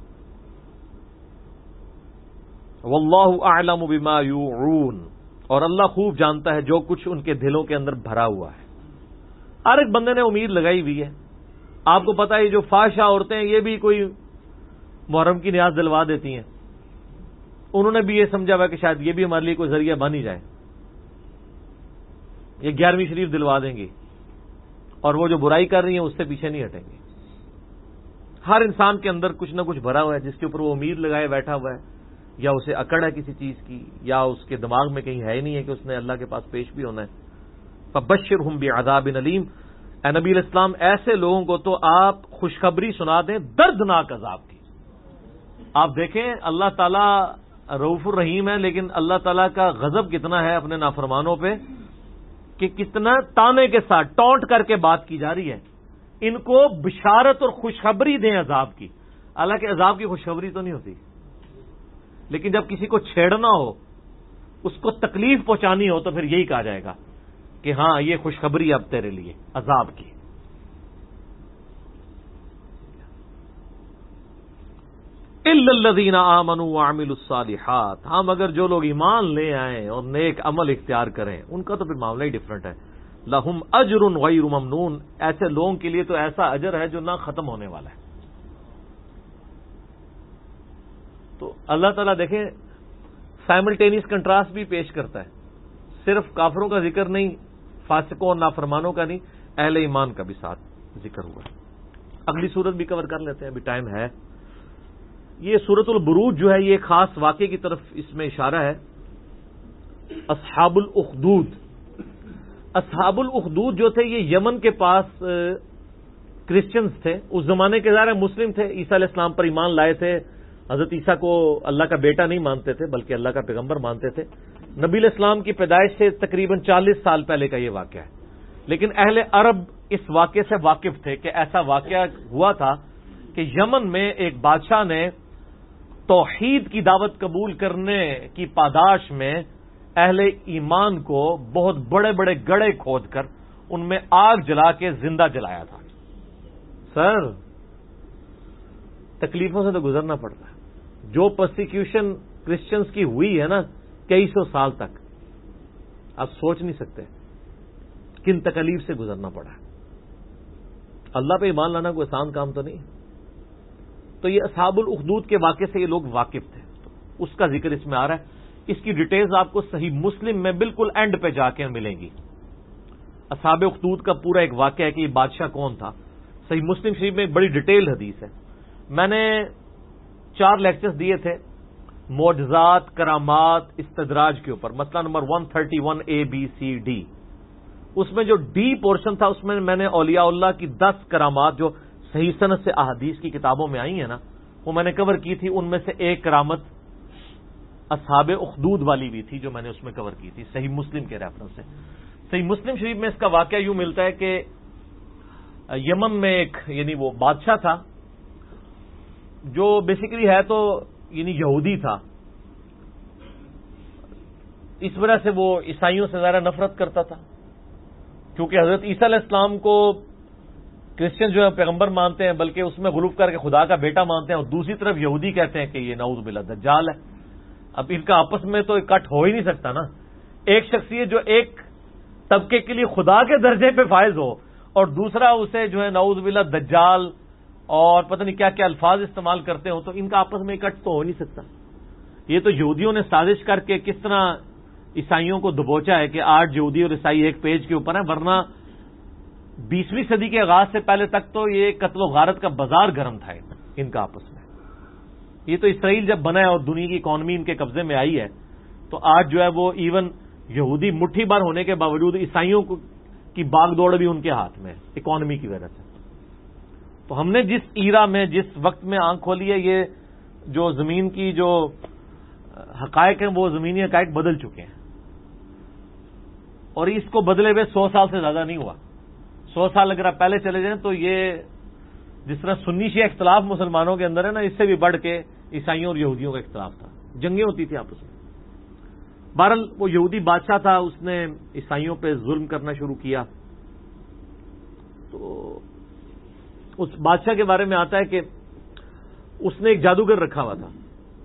واللہ اعلم بما یوعون، اور اللہ خوب جانتا ہے جو کچھ ان کے دلوں کے اندر بھرا ہوا ہے. ہر ایک بندے نے امید لگائی ہوئی ہے. آپ کو پتا ہے جو فحشہ عورتیں ہیں یہ بھی کوئی محرم کی نیاز دلوا دیتی ہیں. انہوں نے بھی یہ سمجھا ہوا کہ شاید یہ بھی ہمارے لیے کوئی ذریعہ بن ہی جائے، یہ 11ویں شریف دلوا دیں گی، اور وہ جو برائی کر رہی ہیں اس سے پیچھے نہیں ہٹیں گے. ہر انسان کے اندر کچھ نہ کچھ بھرا ہوا ہے جس کے اوپر وہ امید لگائے بیٹھا ہوا ہے، یا اسے اکڑ ہے کسی چیز کی، یا اس کے دماغ میں کہیں ہے ہی نہیں ہے کہ اس نے اللہ کے پاس پیش بھی ہونا ہے. فبشرہم بعذاب علیم، اے نبی علیہ السلام ایسے لوگوں کو تو آپ خوشخبری سنا دیں دردناک عذاب کی. آپ دیکھیں اللہ تعالیٰ رؤوف الرحیم ہے، لیکن اللہ تعالیٰ کا غضب کتنا ہے اپنے نافرمانوں پہ کہ کتنا تانے کے ساتھ ٹونٹ کر کے بات کی جا رہی ہے. ان کو بشارت اور خوشخبری دیں عذاب کی. حالانکہ عذاب کی خوشخبری تو نہیں ہوتی، لیکن جب کسی کو چھیڑنا ہو، اس کو تکلیف پہنچانی ہو، تو پھر یہی کہا جائے گا کہ ہاں یہ خوشخبری اب تیرے لیے عذاب کی. الا الذین آمنوا وعملوا الصالحات، ہاں مگر جو لوگ ایمان لے آئیں اور نیک عمل اختیار کریں ان کا تو پھر معاملہ ہی ڈفرنٹ ہے. لہم اجر غیر ممنون، ایسے لوگوں کے لیے تو ایسا اجر ہے جو نہ ختم ہونے والا ہے. تو اللہ تعالیٰ دیکھیں سائملٹینیس کنٹراسٹ بھی پیش کرتا ہے. صرف کافروں کا ذکر نہیں، فاسقوں اور نافرمانوں کا نہیں، اہل ایمان کا بھی ساتھ ذکر ہوا ہے. اگلی صورت بھی کور کر لیتے ہیں، ابھی ٹائم ہے. یہ سورۃ البروج جو ہے یہ خاص واقعے کی طرف اس میں اشارہ ہے. اصحاب الاخدود، اصحاب الاخدود جو تھے یہ یمن کے پاس کرسچنز تھے. اس زمانے کے ظاہر مسلم تھے، عیسیٰ علیہ السلام پر ایمان لائے تھے، حضرت عیسیٰ کو اللہ کا بیٹا نہیں مانتے تھے بلکہ اللہ کا پیغمبر مانتے تھے. نبی علیہ السلام کی پیدائش سے تقریباً 40 سال پہلے کا یہ واقعہ ہے. لیکن اہل عرب اس واقعے سے واقف تھے کہ ایسا واقعہ ہوا تھا کہ یمن میں ایک بادشاہ نے توحید کی دعوت قبول کرنے کی پاداش میں اہل ایمان کو بہت بڑے بڑے گڑھے کھود کر ان میں آگ جلا کے زندہ جلایا تھا. سر تکلیفوں سے تو گزرنا پڑتا ہے. جو پرسیکیوشن کرسچنز کی ہوئی ہے نا کئی سو سال تک، آپ سوچ نہیں سکتے کن تکلیف سے گزرنا پڑا ہے. اللہ پہ ایمان لانا کوئی آسان کام تو نہیں. تو یہ اصحاب الاخدود کے واقعے سے یہ لوگ واقف تھے، اس کا ذکر اس میں آ رہا ہے. اس کی ڈیٹیلز آپ کو صحیح مسلم میں بالکل اینڈ پہ جا کے ملیں گی. اصحاب اخدود کا پورا ایک واقعہ ہے کہ یہ بادشاہ کون تھا. صحیح مسلم شریف میں ایک بڑی ڈیٹیل حدیث ہے. میں نے 4 لیکچرز دیے تھے معجزات، کرامات، استدراج کے اوپر، مسئلہ نمبر 131 ABCD. اس میں جو ڈی پورشن تھا اس میں نے اولیاء اللہ کی 10 کرامات جو صحیح سند سے احادیث کی کتابوں میں آئی ہیں نا وہ میں نے کور کی تھی. ان میں سے ایک کرامت اصحاب اخدود والی بھی تھی جو میں نے اس میں کور کی تھی صحیح مسلم کے ریفرنس سے. صحیح مسلم شریف میں اس کا واقعہ یوں ملتا ہے کہ یمن میں ایک یعنی وہ بادشاہ تھا جو بیسیکلی ہے تو یعنی یہودی تھا. اس وجہ سے وہ عیسائیوں سے زیادہ نفرت کرتا تھا کیونکہ حضرت عیسیٰ علیہ السلام کو کرسچن جو ہے پیغمبر مانتے ہیں بلکہ اس میں غلوف کر کے خدا کا بیٹا مانتے ہیں، اور دوسری طرف یہودی کہتے ہیں کہ یہ نعوذ باللہ دجال ہے. اب ان کا آپس میں تو کٹ ہو ہی نہیں سکتا نا. ایک شخصیت جو ایک طبقے کے لیے خدا کے درجے پہ فائز ہو اور دوسرا اسے جو ہے نعوذ باللہ دجال اور پتہ نہیں کیا کیا الفاظ استعمال کرتے ہوں تو ان کا آپس میں کٹ تو ہو نہیں سکتا. یہ تو یہودیوں نے سازش کر کے کس طرح عیسائیوں کو دبوچا ہے کہ آج یہودی اور عیسائی ایک پیج کے اوپر ہیں، ورنہ 20ویں صدی کے آغاز سے پہلے تک تو یہ قتل و غارت کا بازار گرم تھا ان کا آپس میں. یہ تو اسرائیل جب بنا ہے اور دنیا کی اکانومی ان کے قبضے میں آئی ہے تو آج جو ہے وہ ایون یہودی مٹھی بھر ہونے کے باوجود عیسائیوں کی باغ دوڑ بھی ان کے ہاتھ میں ہے اکانومی کی وجہ سے. تو ہم نے جس ایرا میں جس وقت میں آنکھ کھولی ہے یہ جو زمین کی جو حقائق ہیں وہ زمینی حقائق بدل چکے ہیں اور اس کو بدلے ہوئے 100 سال سے زیادہ نہیں ہوا. 100 سال اگر آپ پہلے چلے جائیں تو یہ جس طرح سنی شیعہ اختلاف مسلمانوں کے اندر ہے نا اس سے بھی بڑھ کے عیسائیوں اور یہودیوں کا اختلاف تھا، جنگیں ہوتی تھیں آپس میں. بہرحال وہ یہودی بادشاہ تھا، اس نے عیسائیوں پہ ظلم کرنا شروع کیا. تو اس بادشاہ کے بارے میں آتا ہے کہ اس نے ایک جادوگر رکھا ہوا تھا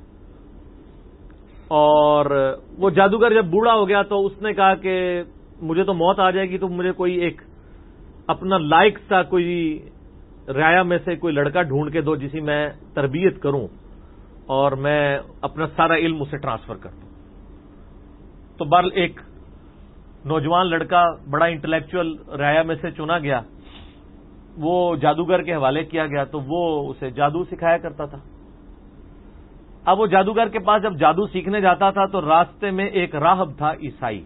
اور وہ جادوگر جب بوڑھا ہو گیا تو اس نے کہا کہ مجھے تو موت آ جائے گی تو مجھے کوئی ایک اپنا لائق سا کوئی رعایا میں سے کوئی لڑکا ڈھونڈ کے دو جسے میں تربیت کروں اور میں اپنا سارا علم اسے ٹرانسفر کر دوں. تو بہرحال ایک نوجوان لڑکا بڑا انٹلیکچوئل رعایا میں سے چنا گیا، وہ جادوگر کے حوالے کیا گیا تو وہ اسے جادو سکھایا کرتا تھا. اب وہ جادوگر کے پاس جب جادو سیکھنے جاتا تھا تو راستے میں ایک راہب تھا عیسائی،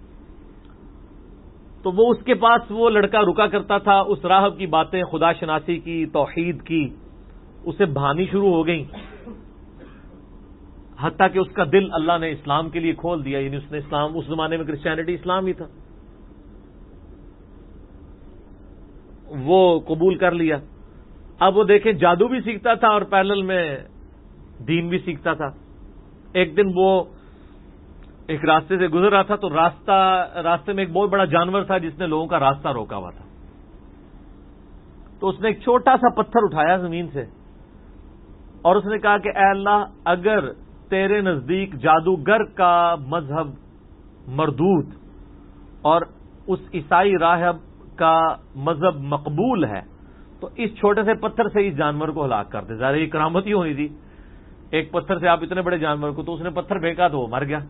تو وہ اس کے پاس وہ لڑکا رکا کرتا تھا. اس راہب کی باتیں خدا شناسی کی، توحید کی اسے بھانی شروع ہو گئیں، حتیٰ کہ اس کا دل اللہ نے اسلام کے لیے کھول دیا. یعنی اس نے اسلام، اس زمانے میں کرسچینٹی اسلام ہی تھا، وہ قبول کر لیا. اب وہ دیکھیں جادو بھی سیکھتا تھا اور پیرلل میں دین بھی سیکھتا تھا. ایک دن وہ ایک راستے سے گزر رہا تھا تو راستے میں ایک بہت بڑا جانور تھا جس نے لوگوں کا راستہ روکا ہوا تھا. تو اس نے ایک چھوٹا سا پتھر اٹھایا زمین سے اور اس نے کہا کہ اے اللہ اگر تیرے نزدیک جادوگر کا مذہب مردود اور اس عیسائی راہب کا مذہب مقبول ہے تو اس چھوٹے سے پتھر سے اس جانور کو ہلاک کر دے. ظاہر یہ کرامت ہی ہونی تھی، ایک پتھر سے آپ اتنے بڑے جانور کو. تو اس نے پتھر پھینکا تو وہ مر گیا.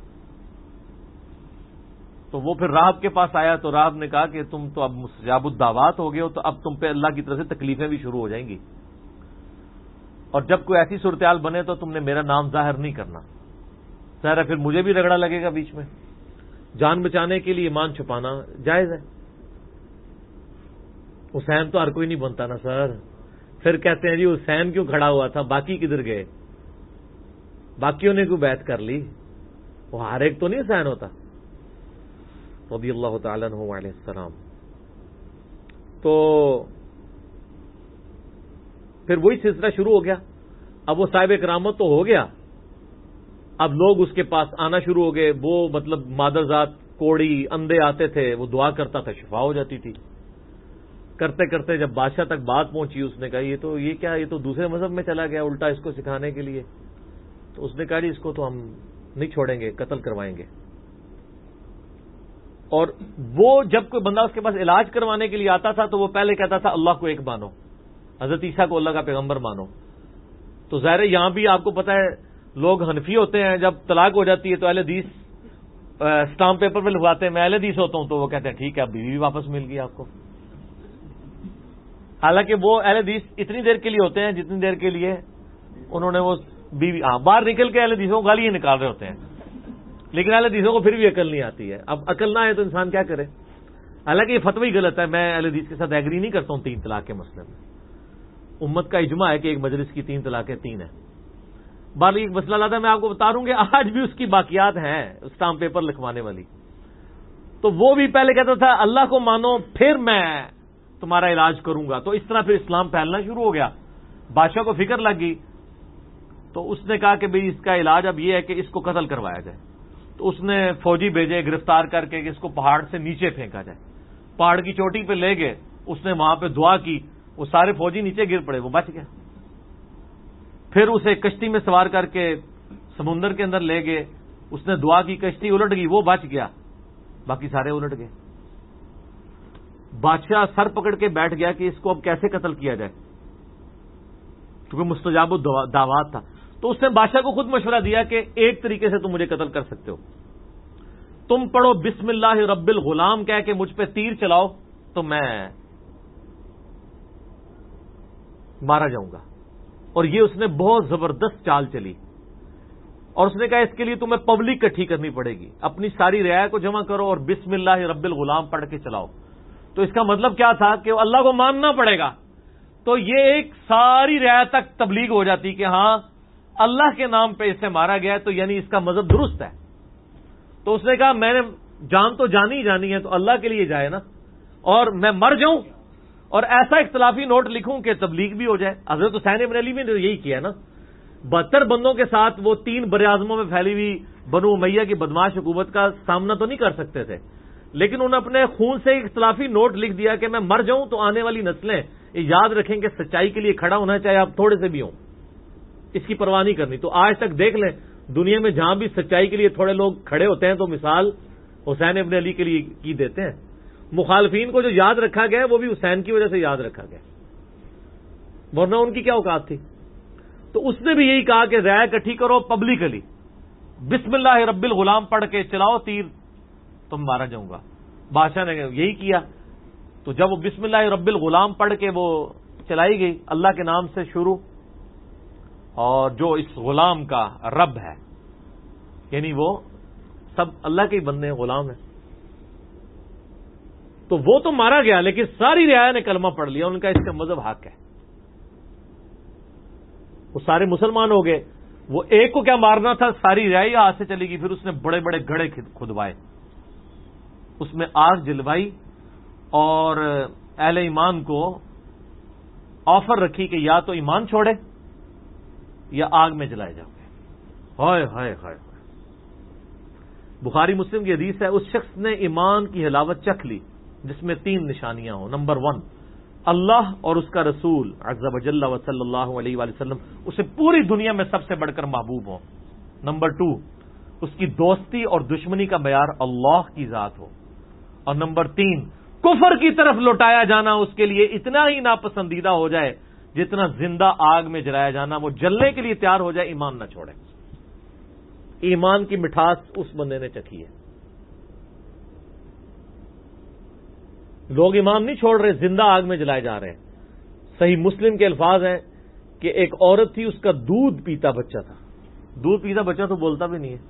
تو وہ پھر راہب کے پاس آیا تو راہب نے کہا کہ تم تو اب مستجاب الدعوات ہو گئے ہو تو اب تم پہ اللہ کی طرف سے تکلیفیں بھی شروع ہو جائیں گی، اور جب کوئی ایسی صورتحال بنے تو تم نے میرا نام ظاہر نہیں کرنا. ظاہر ہے پھر مجھے بھی رگڑا لگے گا بیچ میں. جان بچانے کے لیے ایمان چھپانا جائز ہے. حسین تو ہر کوئی نہیں بنتا نا سر. پھر کہتے ہیں جی حسین کیوں کھڑا ہوا تھا باقی کدھر گئے. باقیوں نے کوئی بیعت کر لی، وہ ہر ایک تو نہیں حسین ہوتا رضی اللہ تعالیٰ عنہ علیہ السلام. تو پھر وہی سلسلہ شروع ہو گیا. اب وہ صاحب کرامت تو ہو گیا، اب لوگ اس کے پاس آنا شروع ہو گئے. وہ مطلب مادر ذات، کوڑی، اندھے آتے تھے، وہ دعا کرتا تھا، شفا ہو جاتی تھی. کرتے کرتے جب بادشاہ تک بات پہنچی، اس نے کہا یہ کیا، یہ تو دوسرے مذہب میں چلا گیا الٹا اس کو سکھانے کے لیے. تو اس نے کہا جی اس کو تو ہم نہیں چھوڑیں گے، قتل کروائیں گے. اور وہ جب کوئی بندہ اس کے پاس علاج کروانے کے لیے آتا تھا تو وہ پہلے کہتا تھا اللہ کو ایک مانو، حضرت عیسیٰ کو اللہ کا پیغمبر مانو. تو ظاہر ہے یہاں بھی آپ کو پتا ہے لوگ حنفی ہوتے ہیں، جب طلاق ہو جاتی ہے تو اہل حدیث اسٹامپ پیپر پہ لکھواتے ہیں میں اہل حدیث ہوتا ہوں، تو وہ کہتے ہیں ٹھیک ہے اب بیوی بھی واپس مل گئی آپ کو. حالانکہ وہ اہل حدیث اتنی دیر کے لیے ہوتے ہیں جتنی دیر کے لیے انہوں نے وہ بیوی باہر نکل کے اہل حدیثوں کو گالیاں نکال رہے ہوتے ہیں، لیکن اہل حدیثوں کو پھر بھی عقل نہیں آتی ہے. اب عقل نہ آئے تو انسان کیا کرے. حالانکہ یہ فتوی غلط ہے، میں اہل حدیث کے ساتھ ایگری نہیں کرتا ہوں 3 طلاق کے مسئلے میں. امت کا اجماع ہے کہ ایک مجلس کی 3 طلاقیں 3 ہیں. بار ایک مسئلہ لاتا ہے میں آپ کو بتا رہوں کہ آج بھی اس کی باقیات ہیں اسٹامپ پیپر لکھوانے والی. تو وہ بھی پہلے کہتا تھا اللہ کو مانو پھر میں تمہارا علاج کروں گا. تو اس طرح پھر اسلام پھیلنا شروع ہو گیا. بادشاہ کو فکر لگ گئی تو اس نے کہا کہ بھئی اس کا علاج اب یہ ہے کہ اس کو قتل کروایا جائے. تو اس نے فوجی بھیجے گرفتار کر کے کہ اس کو پہاڑ سے نیچے پھینکا جائے. پہاڑ کی چوٹی پہ لے گئے، اس نے وہاں پہ دعا کی، وہ سارے فوجی نیچے گر پڑے، وہ بچ گیا. پھر اسے کشتی میں سوار کر کے سمندر کے اندر لے گئے، اس نے دعا کی، کشتی الٹ گئی، وہ بچ گیا، باقی سارے الٹ گئے. بادشاہ سر پکڑ کے بیٹھ گیا کہ اس کو اب کیسے قتل کیا جائے، کیونکہ مستجاب الدعوات تھا. تو اس نے بادشاہ کو خود مشورہ دیا کہ ایک طریقے سے تم مجھے قتل کر سکتے ہو، تم پڑھو بسم اللہ رب الغلام کہہ کے مجھ پہ تیر چلاؤ تو میں مارا جاؤں گا. اور یہ اس نے بہت زبردست چال چلی، اور اس نے کہا اس کے لیے تمہیں پبلک اکٹھی کرنی پڑے گی، اپنی ساری رعایا کو جمع کرو اور بسم اللہ رب الغلام پڑھ کے چلاؤ. تو اس کا مطلب کیا تھا کہ اللہ کو ماننا پڑے گا. تو یہ ایک ساری رعایا تک تبلیغ ہو جاتی کہ ہاں اللہ کے نام پہ اسے مارا گیا ہے تو یعنی اس کا مذہب درست ہے. تو اس نے کہا میں نے جان تو جانی ہے تو اللہ کے لیے جائے نا، اور میں مر جاؤں اور ایسا اختلافی نوٹ لکھوں کہ تبلیغ بھی ہو جائے. حضرت حسین ابن علی نے تو یہی کیا نا، 72 بندوں کے ساتھ وہ 3 براعظموں میں پھیلی ہوئی بنو امیہ کی بدماش حکومت کا سامنا تو نہیں کر سکتے تھے، لیکن انہوں نے اپنے خون سے ایک اختلافی نوٹ لکھ دیا کہ میں مر جاؤں تو آنے والی نسلیں یہ یاد رکھیں کہ سچائی کے لیے کھڑا ہونا چاہے آپ تھوڑے سے بھی ہوں، اس کی پرواہ نہیں کرنی. تو آج تک دیکھ لیں دنیا میں جہاں بھی سچائی کے لیے تھوڑے لوگ کھڑے ہوتے ہیں تو مثال حسین ابن علی کے لیے کی دیتے ہیں. مخالفین کو جو یاد رکھا گیا وہ بھی حسین کی وجہ سے یاد رکھا گیا، ورنہ ان کی کیا اوقات تھی. تو اس نے بھی یہی کہا کہ رعایا اکٹھی کرو پبلکلی، بسم اللہ رب الغلام پڑھ کے چلاؤ تیر تم مارا جاؤں گا. بادشاہ نے یہی کیا. تو جب وہ بسم اللہ رب الغلام پڑھ کے وہ چلائی گئی اللہ کے نام سے شروع، اور جو اس غلام کا رب ہے یعنی وہ سب اللہ کے ہی بندے ہیں، غلام ہیں، تو وہ تو مارا گیا، لیکن ساری رعایا نے کلمہ پڑھ لیا، ان کا اس کا مذہب حق ہے، وہ سارے مسلمان ہو گئے. وہ ایک کو کیا مارنا تھا، ساری رعایا ہاتھ سے چلی گئی. پھر اس نے بڑے بڑے گڑھے کھدوائے، اس میں آگ جلوائی اور اہل ایمان کو آفر رکھی کہ یا تو ایمان چھوڑے یا آگ میں جلائے جاؤ گے. ہائے ہائے ہائے. بخاری مسلم کی حدیث ہے اس شخص نے ایمان کی حلاوت چکھ لی جس میں 3 نشانیاں ہوں. نمبر 1 اللہ اور اس کا رسول عز و جل و صلی اللہ علیہ وآلہ وسلم اسے پوری دنیا میں سب سے بڑھ کر محبوب ہوں. نمبر 2 اس کی دوستی اور دشمنی کا معیار اللہ کی ذات ہو. اور نمبر 3 کفر کی طرف لوٹایا جانا اس کے لیے اتنا ہی ناپسندیدہ ہو جائے جتنا زندہ آگ میں جلایا جانا، وہ جلنے کے لیے تیار ہو جائے، ایمان نہ چھوڑے. ایمان کی مٹھاس اس بندے نے چکھی ہے. لوگ ایمان نہیں چھوڑ رہے، زندہ آگ میں جلائے جا رہے ہیں. صحیح مسلم کے الفاظ ہیں کہ ایک عورت تھی، اس کا دودھ پیتا بچہ تھا. دودھ پیتا بچہ تو بولتا بھی نہیں ہے.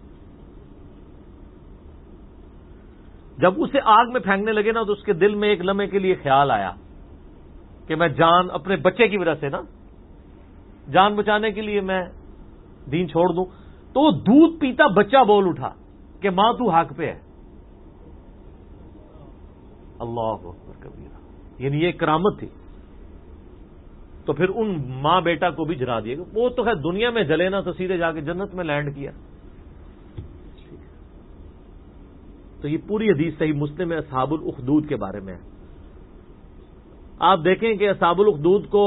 جب اسے آگ میں پھینکنے لگے نا تو اس کے دل میں ایک لمحے کے لیے خیال آیا کہ میں جان اپنے بچے کی وجہ سے نا جان بچانے کے لیے میں دین چھوڑ دوں. تو دودھ پیتا بچہ بول اٹھا کہ ماں تو حق پہ ہے. اللہ اکبر کبیرہ، یعنی یہ کرامت تھی. تو پھر ان ماں بیٹا کو بھی جلا دیا. وہ تو ہے دنیا میں جلے نا تو سیدھے جا کے جنت میں لینڈ کیا. تو یہ پوری حدیث صحیح مسلم میں اصحاب الاخدود کے بارے میں ہے. آپ دیکھیں کہ اصحاب الاخدود کو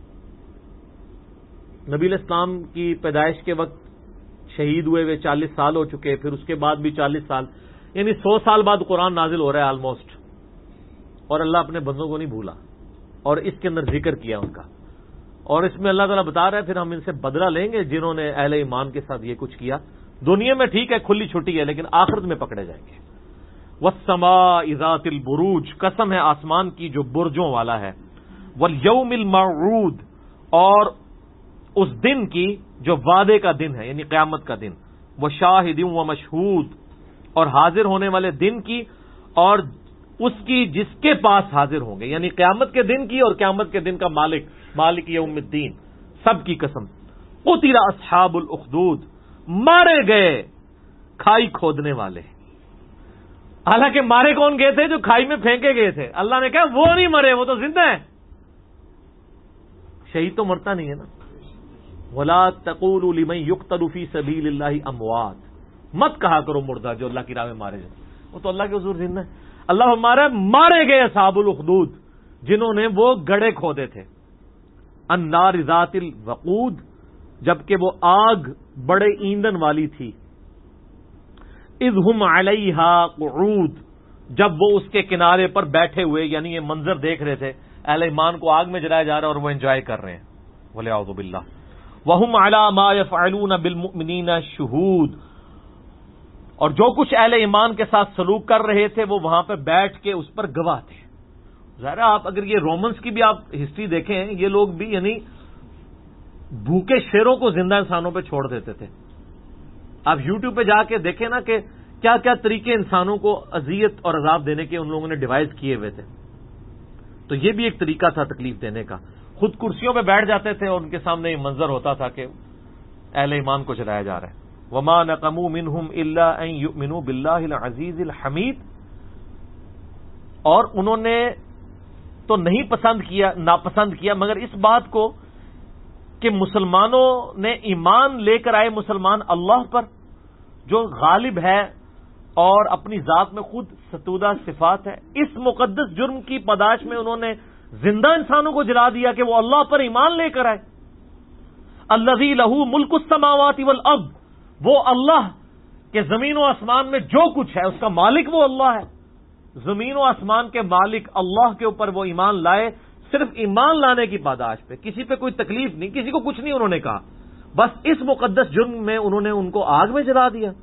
نبی علیہ السلام کی پیدائش کے وقت شہید ہوئے 40 سال ہو چکے، پھر اس کے بعد بھی 40 سال، یعنی 100 سال بعد قرآن نازل ہو رہا ہے آلموسٹ. اور اللہ اپنے بندوں کو نہیں بھولا اور اس کے اندر ذکر کیا ان کا. اور اس میں اللہ تعالیٰ بتا رہا ہے پھر ہم ان سے بدلہ لیں گے جنہوں نے اہل ایمان کے ساتھ یہ کچھ کیا. دنیا میں ٹھیک ہے کھلی چھٹی ہے، لیکن آخرت میں پکڑے جائیں گے. وَالسَّمَاءِ ذَاتِ الْبُرُوجِ، قسم ہے آسمان کی جو برجوں والا ہے. وَالْيَوْمِ الْمَوْعُودِ، اور اس دن کی جو وعدے کا دن ہے یعنی قیامت کا دن. وَشَاهِدٍ وَمَشْهُودٍ، اور حاضر ہونے والے دن کی اور اس کی جس کے پاس حاضر ہوں گے، یعنی قیامت کے دن کی اور قیامت کے دن کا مالک یوم الدین. سب کی قسم. قُتِلَ أَصْحَابُ الْأُخْدُودِ، مارے گئے کھائی کھودنے والے. حالانکہ مارے کون گئے تھے؟ جو کھائی میں پھینکے گئے تھے. اللہ نے کہا وہ نہیں مرے، وہ تو زندہ ہیں. شہید تو مرتا نہیں ہے نا. وَلَا تَقُولُوا لِمَن يُقْتَلُ فِي سَبِيلِ اللَّهِ أَمْوَاتٌ، مت کہا کرو مردہ جو اللہ کی راہ میں مارے جائیں، وہ تو اللہ کے حضور زندہ ہے. اللہ ہمارے مارے گئے اصحاب الاخدود جنہوں نے وہ گڑھے کھودے تھے. النار ذات الوقود، جبکہ وہ آگ بڑے ایندھن والی تھی. اذ ہم علیہا قعود، جب وہ اس کے کنارے پر بیٹھے ہوئے، یعنی یہ منظر دیکھ رہے تھے اہل ایمان کو آگ میں جلایا جا رہا ہے اور وہ انجوائے کر رہے ہیں. وَلِعَوْذُ بِاللَّهِ. وَهُمْ عَلَى مَا يَفْعَلُونَ بِالْمُؤْمِنِينَ شُهُودٌ، اور جو کچھ اہل ایمان کے ساتھ سلوک کر رہے تھے وہ وہاں پہ بیٹھ کے اس پر گواہ تھے. ظاہر آپ اگر یہ رومنس کی بھی آپ ہسٹری دیکھیں، یہ لوگ بھی یعنی بھوکے شیروں کو زندہ انسانوں پہ چھوڑ دیتے تھے. آپ یوٹیوب پہ جا کے دیکھیں نا کہ کیا کیا طریقے انسانوں کو اذیت اور عذاب دینے کے ان لوگوں نے ڈیوائز کیے ہوئے تھے. تو یہ بھی ایک طریقہ تھا تکلیف دینے کا. خود کرسیوں پہ بیٹھ جاتے تھے اور ان کے سامنے یہ منظر ہوتا تھا کہ اہل ایمان کو جلایا جا رہا ہے. وَمَا نَقَمُوا مِنْهُمْ إِلَّا أَن يُؤْمِنُوا بِاللَّهِ الْعَزِيزِ الْحَمِيدِ، اور انہوں نے تو نہیں ناپسند کیا مگر اس بات کو کہ مسلمانوں نے ایمان لے کر آئے مسلمان اللہ پر جو غالب ہے اور اپنی ذات میں خود ستودہ صفات ہے. اس مقدس جرم کی پاداش میں انہوں نے زندہ انسانوں کو جلا دیا کہ وہ اللہ پر ایمان لے کر آئے. الذی لہ ملک السماوات والارض، وہ اللہ کہ زمین و آسمان میں جو کچھ ہے اس کا مالک وہ اللہ ہے. زمین و آسمان کے مالک اللہ کے اوپر وہ ایمان لائے صرف ایمان لانے کی پاداش پہ، کسی پہ کوئی تکلیف نہیں، کسی کو کچھ نہیں انہوں نے کہا، بس اس مقدس جرم میں انہوں نے ان کو آگ میں جلا دیا.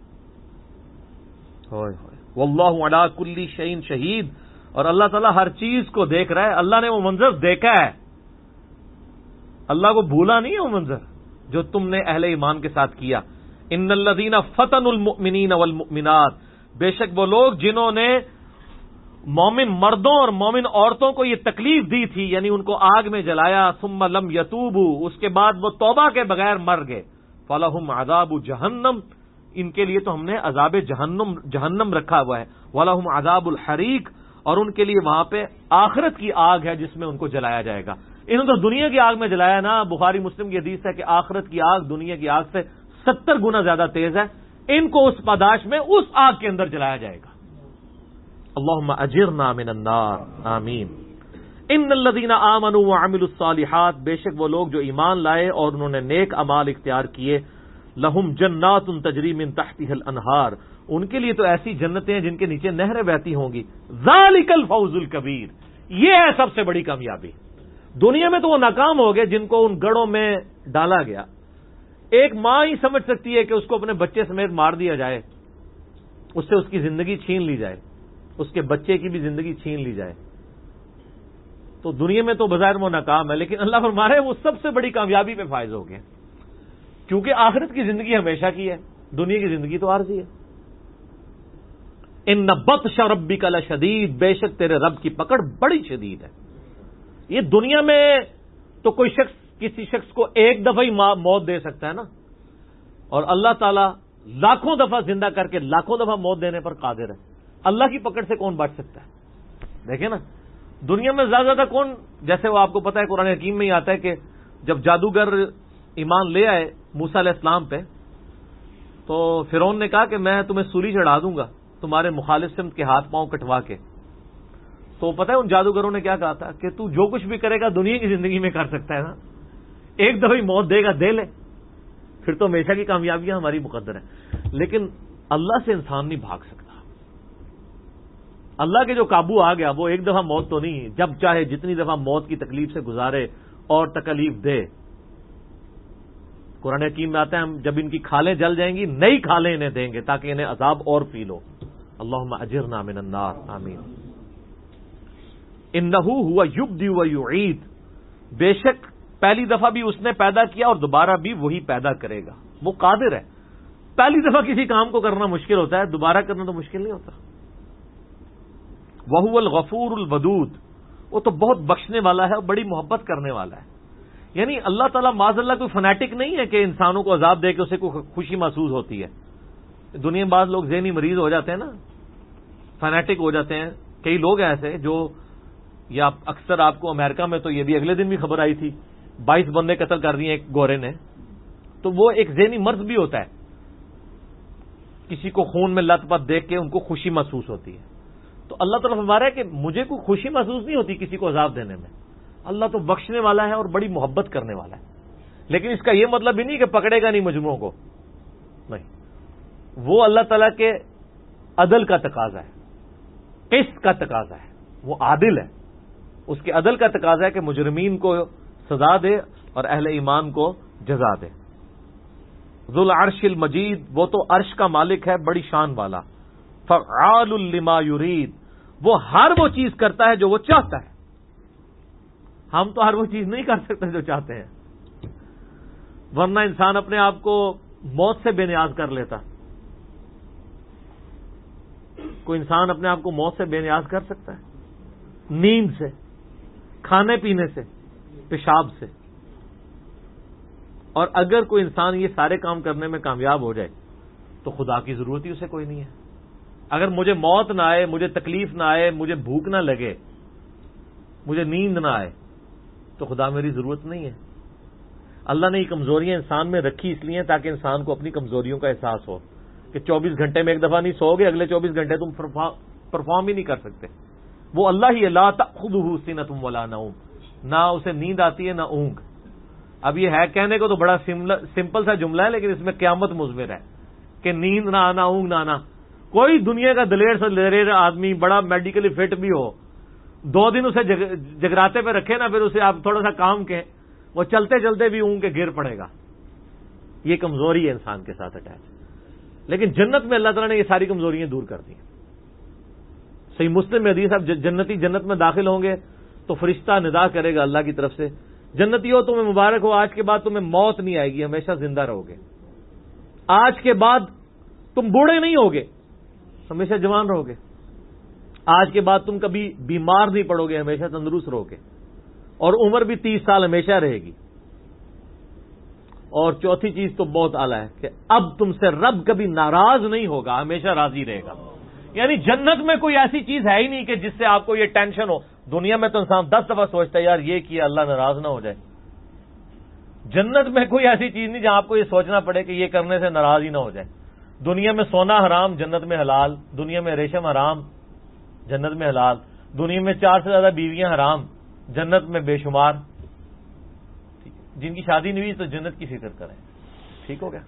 واللہ علی کل شیء شہید، اور اللہ تعالیٰ ہر چیز کو دیکھ رہا ہے. اللہ نے وہ منظر دیکھا ہے، اللہ کو بھولا نہیں ہے وہ منظر جو تم نے اہل ایمان کے ساتھ کیا. ان الذین فتنوا المؤمنین والمؤمنات، بے شک وہ لوگ جنہوں نے مومن مردوں اور مومن عورتوں کو یہ تکلیف دی تھی، یعنی ان کو آگ میں جلایا. ثم لم یتوبوا، اس کے بعد وہ توبہ کے بغیر مر گئے. فلہم عذاب جہنم، ان کے لیے تو ہم نے عذاب جہنم رکھا ہوا ہے. ولہم عذاب الحریق، اور ان کے لیے وہاں پہ آخرت کی آگ ہے جس میں ان کو جلایا جائے گا. انہوں نے تو دنیا کی آگ میں جلایا نا. بخاری مسلم کی حدیث ہے کہ آخرت کی آگ دنیا کی آگ سے 70 گنا زیادہ تیز ہے. ان کو اس پاداش میں اس آگ کے اندر جلایا جائے گا. اللہم اجرنا من النار، آمین. ان الذین آمنوا وعملوا الصالحات، بے شک وہ لوگ جو ایمان لائے اور انہوں نے نیک اعمال اختیار کیے. لہم جنات تجری من تحتها الانہار، ان کے لیے تو ایسی جنتیں ہیں جن کے نیچے نہریں بہتی ہوں گی. ذالک الفوز الکبیر، یہ ہے سب سے بڑی کامیابی. دنیا میں تو وہ ناکام ہو گئے جن کو ان گڑھوں میں ڈالا گیا. ایک ماں ہی سمجھ سکتی ہے کہ اس کو اپنے بچے سمیت مار دیا جائے، اس سے اس کی زندگی چھین لی جائے، اس کے بچے کی بھی زندگی چھین لی جائے. تو دنیا میں تو بظاہر وہ ناکام ہے، لیکن اللہ فرما رہے ہیں وہ سب سے بڑی کامیابی پہ فائز ہو گئے، کیونکہ آخرت کی زندگی ہمیشہ کی ہے، دنیا کی زندگی تو عارضی ہے. ان بطش ربک لشدید، بے شک تیرے رب کی پکڑ بڑی شدید ہے. یہ دنیا میں تو کوئی شخص کسی شخص کو ایک دفعہ ہی موت دے سکتا ہے نا، اور اللہ تعالیٰ لاکھوں دفعہ زندہ کر کے لاکھوں دفعہ موت دینے پر قادر ہے. اللہ کی پکڑ سے کون بچ سکتا ہے؟ دیکھیں نا, دنیا میں زیادہ کون, جیسے وہ آپ کو پتا ہے قرآن حکیم میں ہی آتا ہے کہ جب جادوگر ایمان لے آئے موسیٰ علیہ السلام پہ, تو فرعون نے کہا کہ میں تمہیں سولی چڑھا دوں گا تمہارے مخالف سمت کے ہاتھ پاؤں کٹوا کے. تو پتہ ہے ان جادوگروں نے کیا کہا تھا کہ تو جو کچھ بھی کرے گا دنیا کی زندگی میں کر سکتا ہے نا, ایک دفعہ موت دے گا دے لے, پھر تو ہمیشہ کی کامیابیاں ہماری مقدر ہیں. لیکن اللہ سے انسان نہیں بھاگ سکتا. اللہ کے جو قابو آ گیا وہ ایک دفعہ موت تو نہیں, جب چاہے جتنی دفعہ موت کی تکلیف سے گزارے اور تکلیف دے. قرآن حکیم میں آتا ہے ہم جب ان کی کھالیں جل جائیں گی نئی کھالیں انہیں دیں گے تاکہ انہیں عذاب اور فیل ہو. اللہم اجرنا من النار, آمین. انہ ہوا یبدی و یعید, بے شک پہلی دفعہ بھی اس نے پیدا کیا اور دوبارہ بھی وہی پیدا کرے گا. وہ قادر ہے. پہلی دفعہ کسی کام کو کرنا مشکل ہوتا ہے, دوبارہ کرنا تو مشکل نہیں ہوتا. وَهُوَ الْغَفُورُ الْوَدُودُ, وہ تو بہت بخشنے والا ہے اور بڑی محبت کرنے والا ہے. یعنی اللہ تعالیٰ معاذ اللہ کوئی فنیٹک نہیں ہے کہ انسانوں کو عذاب دے کے اسے کوئی خوشی محسوس ہوتی ہے. دنیا میں بعض لوگ ذہنی مریض ہو جاتے ہیں نا, فنیٹک ہو جاتے ہیں. کئی لوگ ایسے جو, یا اکثر آپ کو امریکہ میں تو یہ بھی اگلے دن بھی خبر آئی تھی 22 بندے قتل کر دیے ایک گورے نے. تو وہ ایک ذہنی مرض بھی ہوتا ہے, کسی کو خون میں لت پت دیکھ کے ان کو خوشی محسوس ہوتی ہے. تو اللہ تعالیٰ فرما رہا ہے کہ مجھے کوئی خوشی محسوس نہیں ہوتی کسی کو عذاب دینے میں. اللہ تو بخشنے والا ہے اور بڑی محبت کرنے والا ہے. لیکن اس کا یہ مطلب بھی نہیں کہ پکڑے گا نہیں مجرموں کو, نہیں. وہ اللہ تعالیٰ کے عدل کا تقاضا ہے, قسط کا تقاضا ہے. وہ عادل ہے, اس کے عدل کا تقاضا ہے کہ مجرمین کو سزا دے اور اہل ایمان کو جزا دے. ذو العرش المجید, وہ تو عرش کا مالک ہے بڑی شان والا. فعال لما یرید, وہ ہر وہ چیز کرتا ہے جو وہ چاہتا ہے. ہم تو ہر وہ چیز نہیں کر سکتے جو چاہتے ہیں, ورنہ انسان اپنے آپ کو موت سے بے نیاز کر لیتا. کوئی انسان اپنے آپ کو موت سے بے نیاز کر سکتا ہے؟ نیند سے, کھانے پینے سے, پیشاب سے. اور اگر کوئی انسان یہ سارے کام کرنے میں کامیاب ہو جائے تو خدا کی ضرورت ہی اسے کوئی نہیں ہے. اگر مجھے موت نہ آئے, مجھے تکلیف نہ آئے, مجھے بھوک نہ لگے, مجھے نیند نہ آئے, تو خدا میری ضرورت نہیں ہے. اللہ نے یہ کمزوریاں انسان میں رکھی اس لیے تاکہ انسان کو اپنی کمزوریوں کا احساس ہو کہ 24 گھنٹے میں ایک دفعہ نہیں سو گے, اگلے 24 گھنٹے تم پرفارم ہی نہیں کر سکتے. وہ اللہ ہی لا تأخذہ سنۃ ولا نوم, نہ اسے نیند آتی ہے نہ اونگ. اب یہ ہے کہنے کو تو بڑا سمپل سا جملہ ہے, لیکن اس میں قیامت مضمر ہے کہ نیند نہ آنا, اونگ نہ آنا. کوئی دنیا کا دلیر سے دلیر آدمی بڑا میڈیکلی فٹ بھی ہو, 2 دن اسے جگراتے پہ رکھے نا, پھر اسے آپ تھوڑا سا کام کہیں, وہ چلتے چلتے بھی اونگ کے گر پڑے گا. یہ کمزوری ہے انسان کے ساتھ اٹیچ. لیکن جنت میں اللہ تعالیٰ نے یہ ساری کمزوریاں دور کر دی. صحیح مسلم میں حدیث, اب جنتی جنت میں داخل ہوں گے تو فرشتہ ندا کرے گا اللہ کی طرف سے, جنتیوں تمہیں مبارک ہو, آج کے بعد تمہیں موت نہیں آئے گی, ہمیشہ زندہ رہو گے. آج کے بعد تم بوڑھے نہیں ہوگے, ہمیشہ جوان رہو گے. آج کے بعد تم کبھی بیمار نہیں پڑو گے, ہمیشہ تندرست رہو گے. اور عمر بھی 30 سال ہمیشہ رہے گی. اور چوتھی چیز تو بہت اعلیٰ ہے کہ اب تم سے رب کبھی ناراض نہیں ہوگا, ہمیشہ راضی رہے گا. یعنی جنت میں کوئی ایسی چیز ہے ہی نہیں کہ جس سے آپ کو یہ ٹینشن ہو. دنیا میں تو انسان 10 دفعہ سوچتا ہے یار یہ کیا اللہ ناراض نہ ہو جائے. جنت میں کوئی ایسی چیز نہیں جہاں آپ کو یہ سوچنا پڑے کہ یہ کرنے سے ناراض ہی نہ ہو جائے. دنیا میں سونا حرام, جنت میں حلال. دنیا میں ریشم حرام, جنت میں حلال. دنیا میں 4 سے زیادہ بیویاں حرام, جنت میں بے شمار. جن کی شادی نہیں ہوئی تو جنت کی فکر کریں. ٹھیک ہو گیا.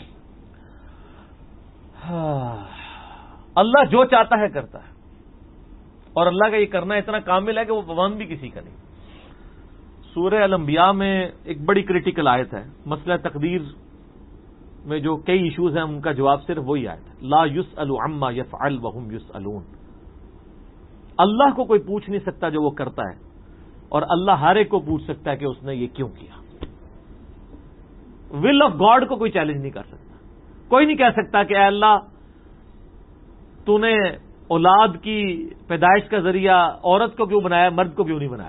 اللہ جو چاہتا ہے کرتا ہے, اور اللہ کا یہ کرنا اتنا کامل ہے کہ وہ پابند بھی کسی کا نہیں. سورہ الانبیاء میں ایک بڑی کریٹیکل آیت ہے, مسئلہ تقدیر میں جو کئی ایشوز ہیں ان کا جواب صرف وہی آیت ہے, لا یسأل عما یفعل وهم یسألون. اللہ کو کوئی پوچھ نہیں سکتا جو وہ کرتا ہے, اور اللہ ہر ایک کو پوچھ سکتا ہے کہ اس نے یہ کیوں کیا. ول آف گاڈ کو کوئی چیلنج نہیں کر سکتا. کوئی نہیں کہہ سکتا کہ اے اللہ تو نے اولاد کی پیدائش کا ذریعہ عورت کو کیوں بنایا, مرد کو کیوں نہیں بنایا.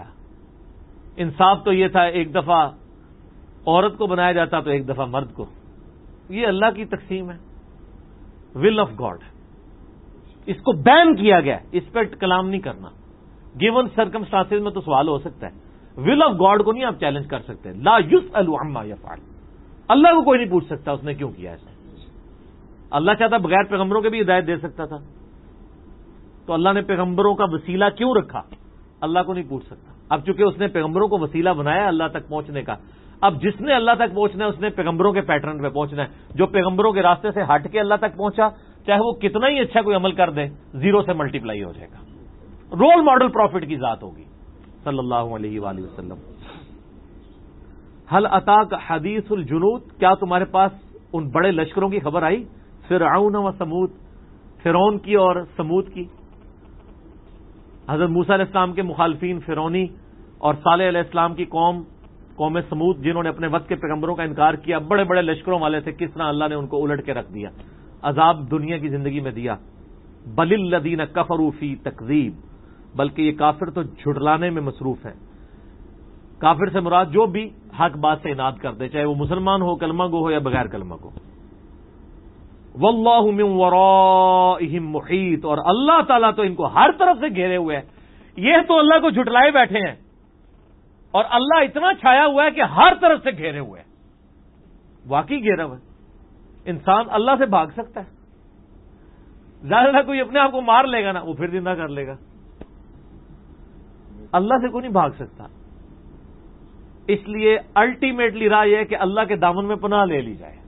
انصاف تو یہ تھا ایک دفعہ عورت کو بنایا جاتا تو ایک دفعہ مرد کو. یہ اللہ کی تقسیم ہے، ول آف گاڈ، اس کو بین کیا گیا، اس پہ کلام نہیں کرنا. گیون سرکمسٹانسز میں تو سوال ہو سکتا ہے، ول آف گاڈ کو نہیں آپ چیلنج کر سکتے. لا یسأل عما یفعل، اللہ کو کوئی نہیں پوچھ سکتا اس نے کیوں کیا ایسا. اللہ چاہتا بغیر پیغمبروں کے بھی ہدایت دے سکتا تھا، تو اللہ نے پیغمبروں کا وسیلہ کیوں رکھا؟ اللہ کو نہیں پوچھ سکتا. اب چونکہ اس نے پیغمبروں کو وسیلہ بنایا اللہ تک پہنچنے کا، اب جس نے اللہ تک پہنچنا ہے اس نے پیغمبروں کے پیٹرن پہ پہنچنا ہے. جو پیغمبروں کے راستے سے ہٹ کے اللہ تک پہنچا، چاہے وہ کتنا ہی اچھا کوئی عمل کر دے، زیرو سے ملٹیپلائی ہو جائے گا. رول ماڈل پروفٹ کی ذات ہوگی صلی اللہ علیہ وآلہ وسلم. حل اتاک حدیث الجنود، کیا تمہارے پاس ان بڑے لشکروں کی خبر آئی؟ فرعون و سمود، فرعون کی اور سمود کی. حضرت موسیٰ علیہ السلام کے مخالفین فرعونی اور صالح علیہ السلام کی قوم سمود، جنہوں نے اپنے وقت کے پیغمبروں کا انکار کیا، بڑے بڑے لشکروں والے تھے، کس طرح اللہ نے ان کو الٹ کے رکھ دیا، عذاب دنیا کی زندگی میں دیا. بل الذین کفروا فی تکذیب، بلکہ یہ کافر تو جھٹلانے میں مصروف ہیں. کافر سے مراد جو بھی حق بات سے اناد کر دے، چاہے وہ مسلمان ہو، کلمہ گو ہو یا بغیر کلمہ گو. واللہ من ورائہم محیط، اور اللہ تعالیٰ تو ان کو ہر طرف سے گھیرے ہوئے ہے. یہ تو اللہ کو جھٹلائے بیٹھے ہیں اور اللہ اتنا چھایا ہوا ہے کہ ہر طرف سے گھیرے ہوئے ہیں. واقعی گھیرا ہوا ہے. انسان اللہ سے بھاگ سکتا ہے؟ زیادہ کوئی اپنے آپ کو مار لے گا نا، وہ پھر زندہ کر لے گا. اللہ سے کوئی نہیں بھاگ سکتا. اس لیے الٹیمیٹلی رائے یہ ہے کہ اللہ کے دامن میں پناہ لے لی جائے.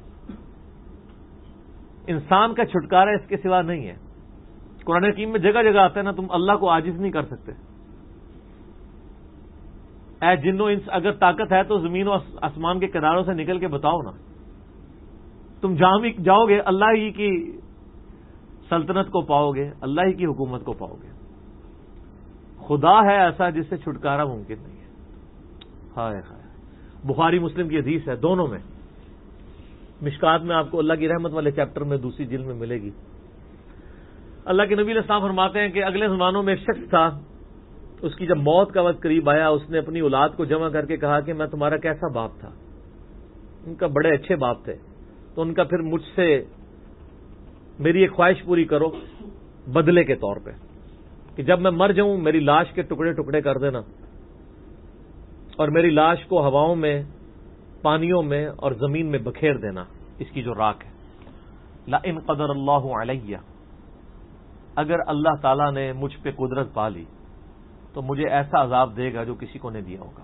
انسان کا چھٹکارا اس کے سوا نہیں ہے. قرآن حکیم میں جگہ جگہ آتا ہے نا، تم اللہ کو عاجز نہیں کر سکتے. اے جنو انس، اگر طاقت ہے تو زمین و آسمان کے کناروں سے نکل کے بتاؤ نا. تم جاؤ گے اللہ ہی کی سلطنت کو پاؤ گے، اللہ ہی کی حکومت کو پاؤ گے. خدا ہے ایسا جس سے چھٹکارا ممکن نہیں ہے. ہائے ہائے، بخاری مسلم کی حدیث ہے، دونوں میں. مشکات میں آپ کو اللہ کی رحمت والے چیپٹر میں دوسری جلد میں ملے گی. اللہ کے نبی علیہ السلام فرماتے ہیں کہ اگلے زمانوں میں ایک شخص تھا، اس کی جب موت کا وقت قریب آیا، اس نے اپنی اولاد کو جمع کر کے کہا کہ میں تمہارا کیسا باپ تھا. ان کا بڑے اچھے باپ تھے، تو ان کا پھر مجھ سے میری ایک خواہش پوری کرو بدلے کے طور پہ، کہ جب میں مر جاؤں میری لاش کے ٹکڑے ٹکڑے کر دینا اور میری لاش کو ہواؤں میں، پانیوں میں اور زمین میں بکھیر دینا، اس کی جو راکھ ہے. لئن قدر اللہ علیہ، اگر اللہ تعالیٰ نے مجھ پہ قدرت پا لی تو مجھے ایسا عذاب دے گا جو کسی کو نہیں دیا ہوگا.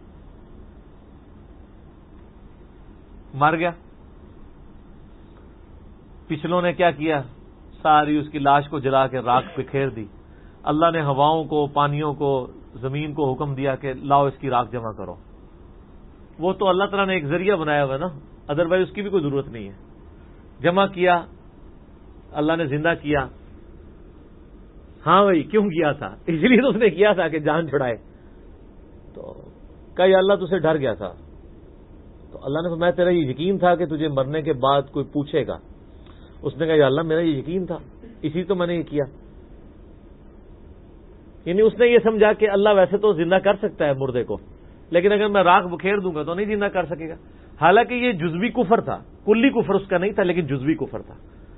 مر گیا. پچھلوں نے کیا کیا؟ ساری اس کی لاش کو جلا کے راکھ بکھیر دی. اللہ نے ہواؤں کو، پانیوں کو، زمین کو حکم دیا کہ لاؤ اس کی راکھ جمع کرو. وہ تو اللہ تعالیٰ نے ایک ذریعہ بنایا ہوا ہے نا، ادروائز اس کی بھی کوئی ضرورت نہیں ہے. جمع کیا، اللہ نے زندہ کیا. ہاں بھائی کیوں کیا تھا؟ اس لیے تو اس نے کیا تھا کہ جان چھڑائے. تو کہا یا اللہ تجھے ڈر گیا تھا. تو اللہ نے فرمایا تیرا یہ یقین تھا کہ تجھے مرنے کے بعد کوئی پوچھے گا؟ اس نے کہا یا اللہ میرا یہ یقین تھا، اسی تو میں نے یہ کیا. یعنی اس نے یہ سمجھا کہ اللہ ویسے تو زندہ کر سکتا ہے مردے کو، لیکن اگر میں راکھ بکھیر دوں گا تو نہیں زندہ کر سکے گا. حالانکہ یہ جزوی کفر تھا، کلی کفر اس کا نہیں تھا، لیکن جزوی کفر تھا.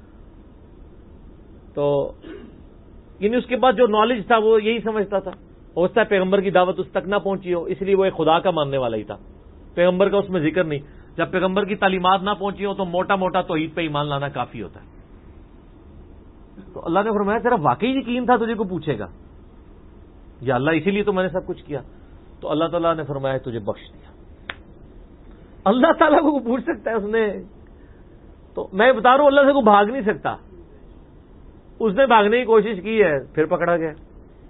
تو یعنی اس کے بعد جو نالج تھا وہ یہی سمجھتا تھا. ہو سکتا ہے پیغمبر کی دعوت اس تک نہ پہنچی ہو، اس لیے وہ ایک خدا کا ماننے والا ہی تھا. پیغمبر کا اس میں ذکر نہیں. جب پیغمبر کی تعلیمات نہ پہنچی ہو تو موٹا موٹا توحید پہ ایمان لانا کافی ہوتا ہے. تو اللہ نے فرمایا تیرا واقعی یقین تھا تجھے کو پوچھے گا؟ یا اللہ اسی لیے تو میں نے سب کچھ کیا. تو اللہ تعالیٰ نے فرمایا تجھے بخش دیا. اللہ تعالیٰ کو پوچھ سکتا ہے اس نے؟ تو میں بتا رہا ہوں اللہ سے کو بھاگ نہیں سکتا. اس نے بھاگنے کی کوشش کی ہے، پھر پکڑا گیا.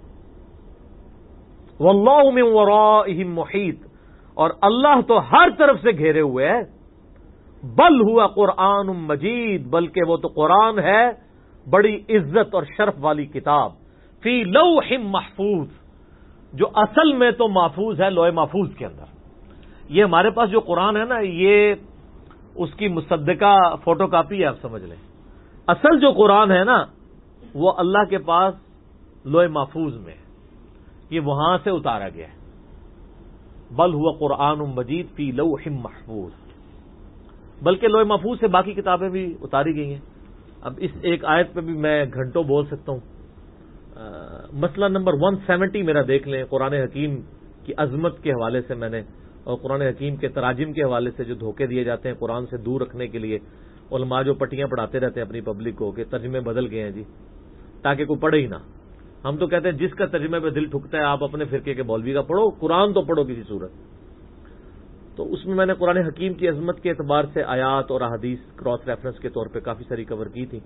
واللہ من ورائہم محیط، اور اللہ تو ہر طرف سے گھیرے ہوئے ہے. بل ہوا قرآن مجید، بلکہ وہ تو قرآن ہے بڑی عزت اور شرف والی کتاب. فی لوح محفوظ، جو اصل میں تو محفوظ ہے لوح محفوظ کے اندر. یہ ہمارے پاس جو قرآن ہے نا، یہ اس کی مصدقہ فوٹو کاپی ہے، آپ سمجھ لیں. اصل جو قرآن ہے نا وہ اللہ کے پاس لوح محفوظ میں، یہ وہاں سے اتارا گیا ہے. بل ہوا قرآن مجید فی لوح محفوظ. بلکہ لوح محفوظ سے باقی کتابیں بھی اتاری گئی ہیں. اب اس ایک آیت پہ بھی میں گھنٹوں بول سکتا ہوں. مسئلہ نمبر 170 میرا دیکھ لیں. قرآن حکیم کی عظمت کے حوالے سے میں نے اور قرآن حکیم کے تراجم کے حوالے سے جو دھوکے دیے جاتے ہیں قرآن سے دور رکھنے کے لیے علماء جو پٹیاں پڑھاتے رہتے ہیں اپنی پبلک کو کہ ترجمے بدل گئے ہیں جی تاکہ کوئی پڑھے ہی نہ. ہم تو کہتے ہیں جس کا ترجمے پہ دل ٹھکتا ہے آپ اپنے فرقے کے مولوی کا پڑھو, قرآن تو پڑھو کسی صورت. تو اس میں نے قرآن حکیم کی عظمت کے اعتبار سے آیات اور احادیث کراس ریفرنس کے طور پہ کافی ساری کور کی تھی.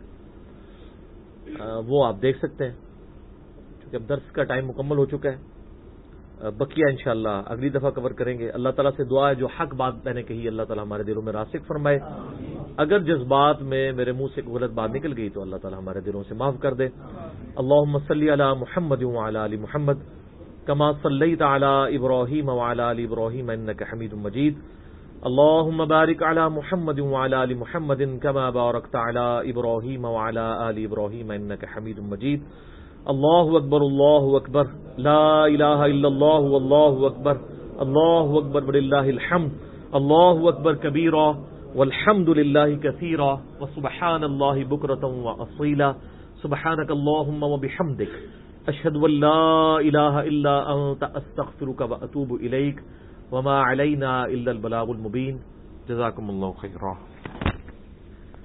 وہ آپ دیکھ سکتے ہیں. چونکہ اب درس کا ٹائم مکمل ہو چکا ہے, بقیہ انشاءاللہ اگلی دفعہ کور کریں گے. اللہ تعالیٰ سے دعا ہے جو حق بات میں نے کہی اللہ تعالیٰ ہمارے دلوں میں راسخ فرمائے. اگر جذبات میں میرے منہ سے غلط بات نکل گئی تو اللہ تعالیٰ ہمارے دلوں سے معاف کر دے. اللہم صلی علی محمد وعلی آل محمد کما صلیت علی ابراہیم وعلی آل ابراہیم انک حمید مجید. اللہم بارک علی محمد وعلی آل محمد کما بارکت علی ابراہیم وعلی آل ابراہیم انک حمید مجید. اللہ اکبر لا الہ الا اللہ واللہ اکبر اللہ اکبر وللہ الحمد. اللہ اکبر کبیرا والحمد للہ کثیرا وسبحان اللہ بکرۃ واصیلا. سبحانک اللہم وبحمدک اشہد ان لا الہ الا انت استغفرک واتوب الیک وما علینا الا البلاغ المبین. جزاکم اللہ خیرا.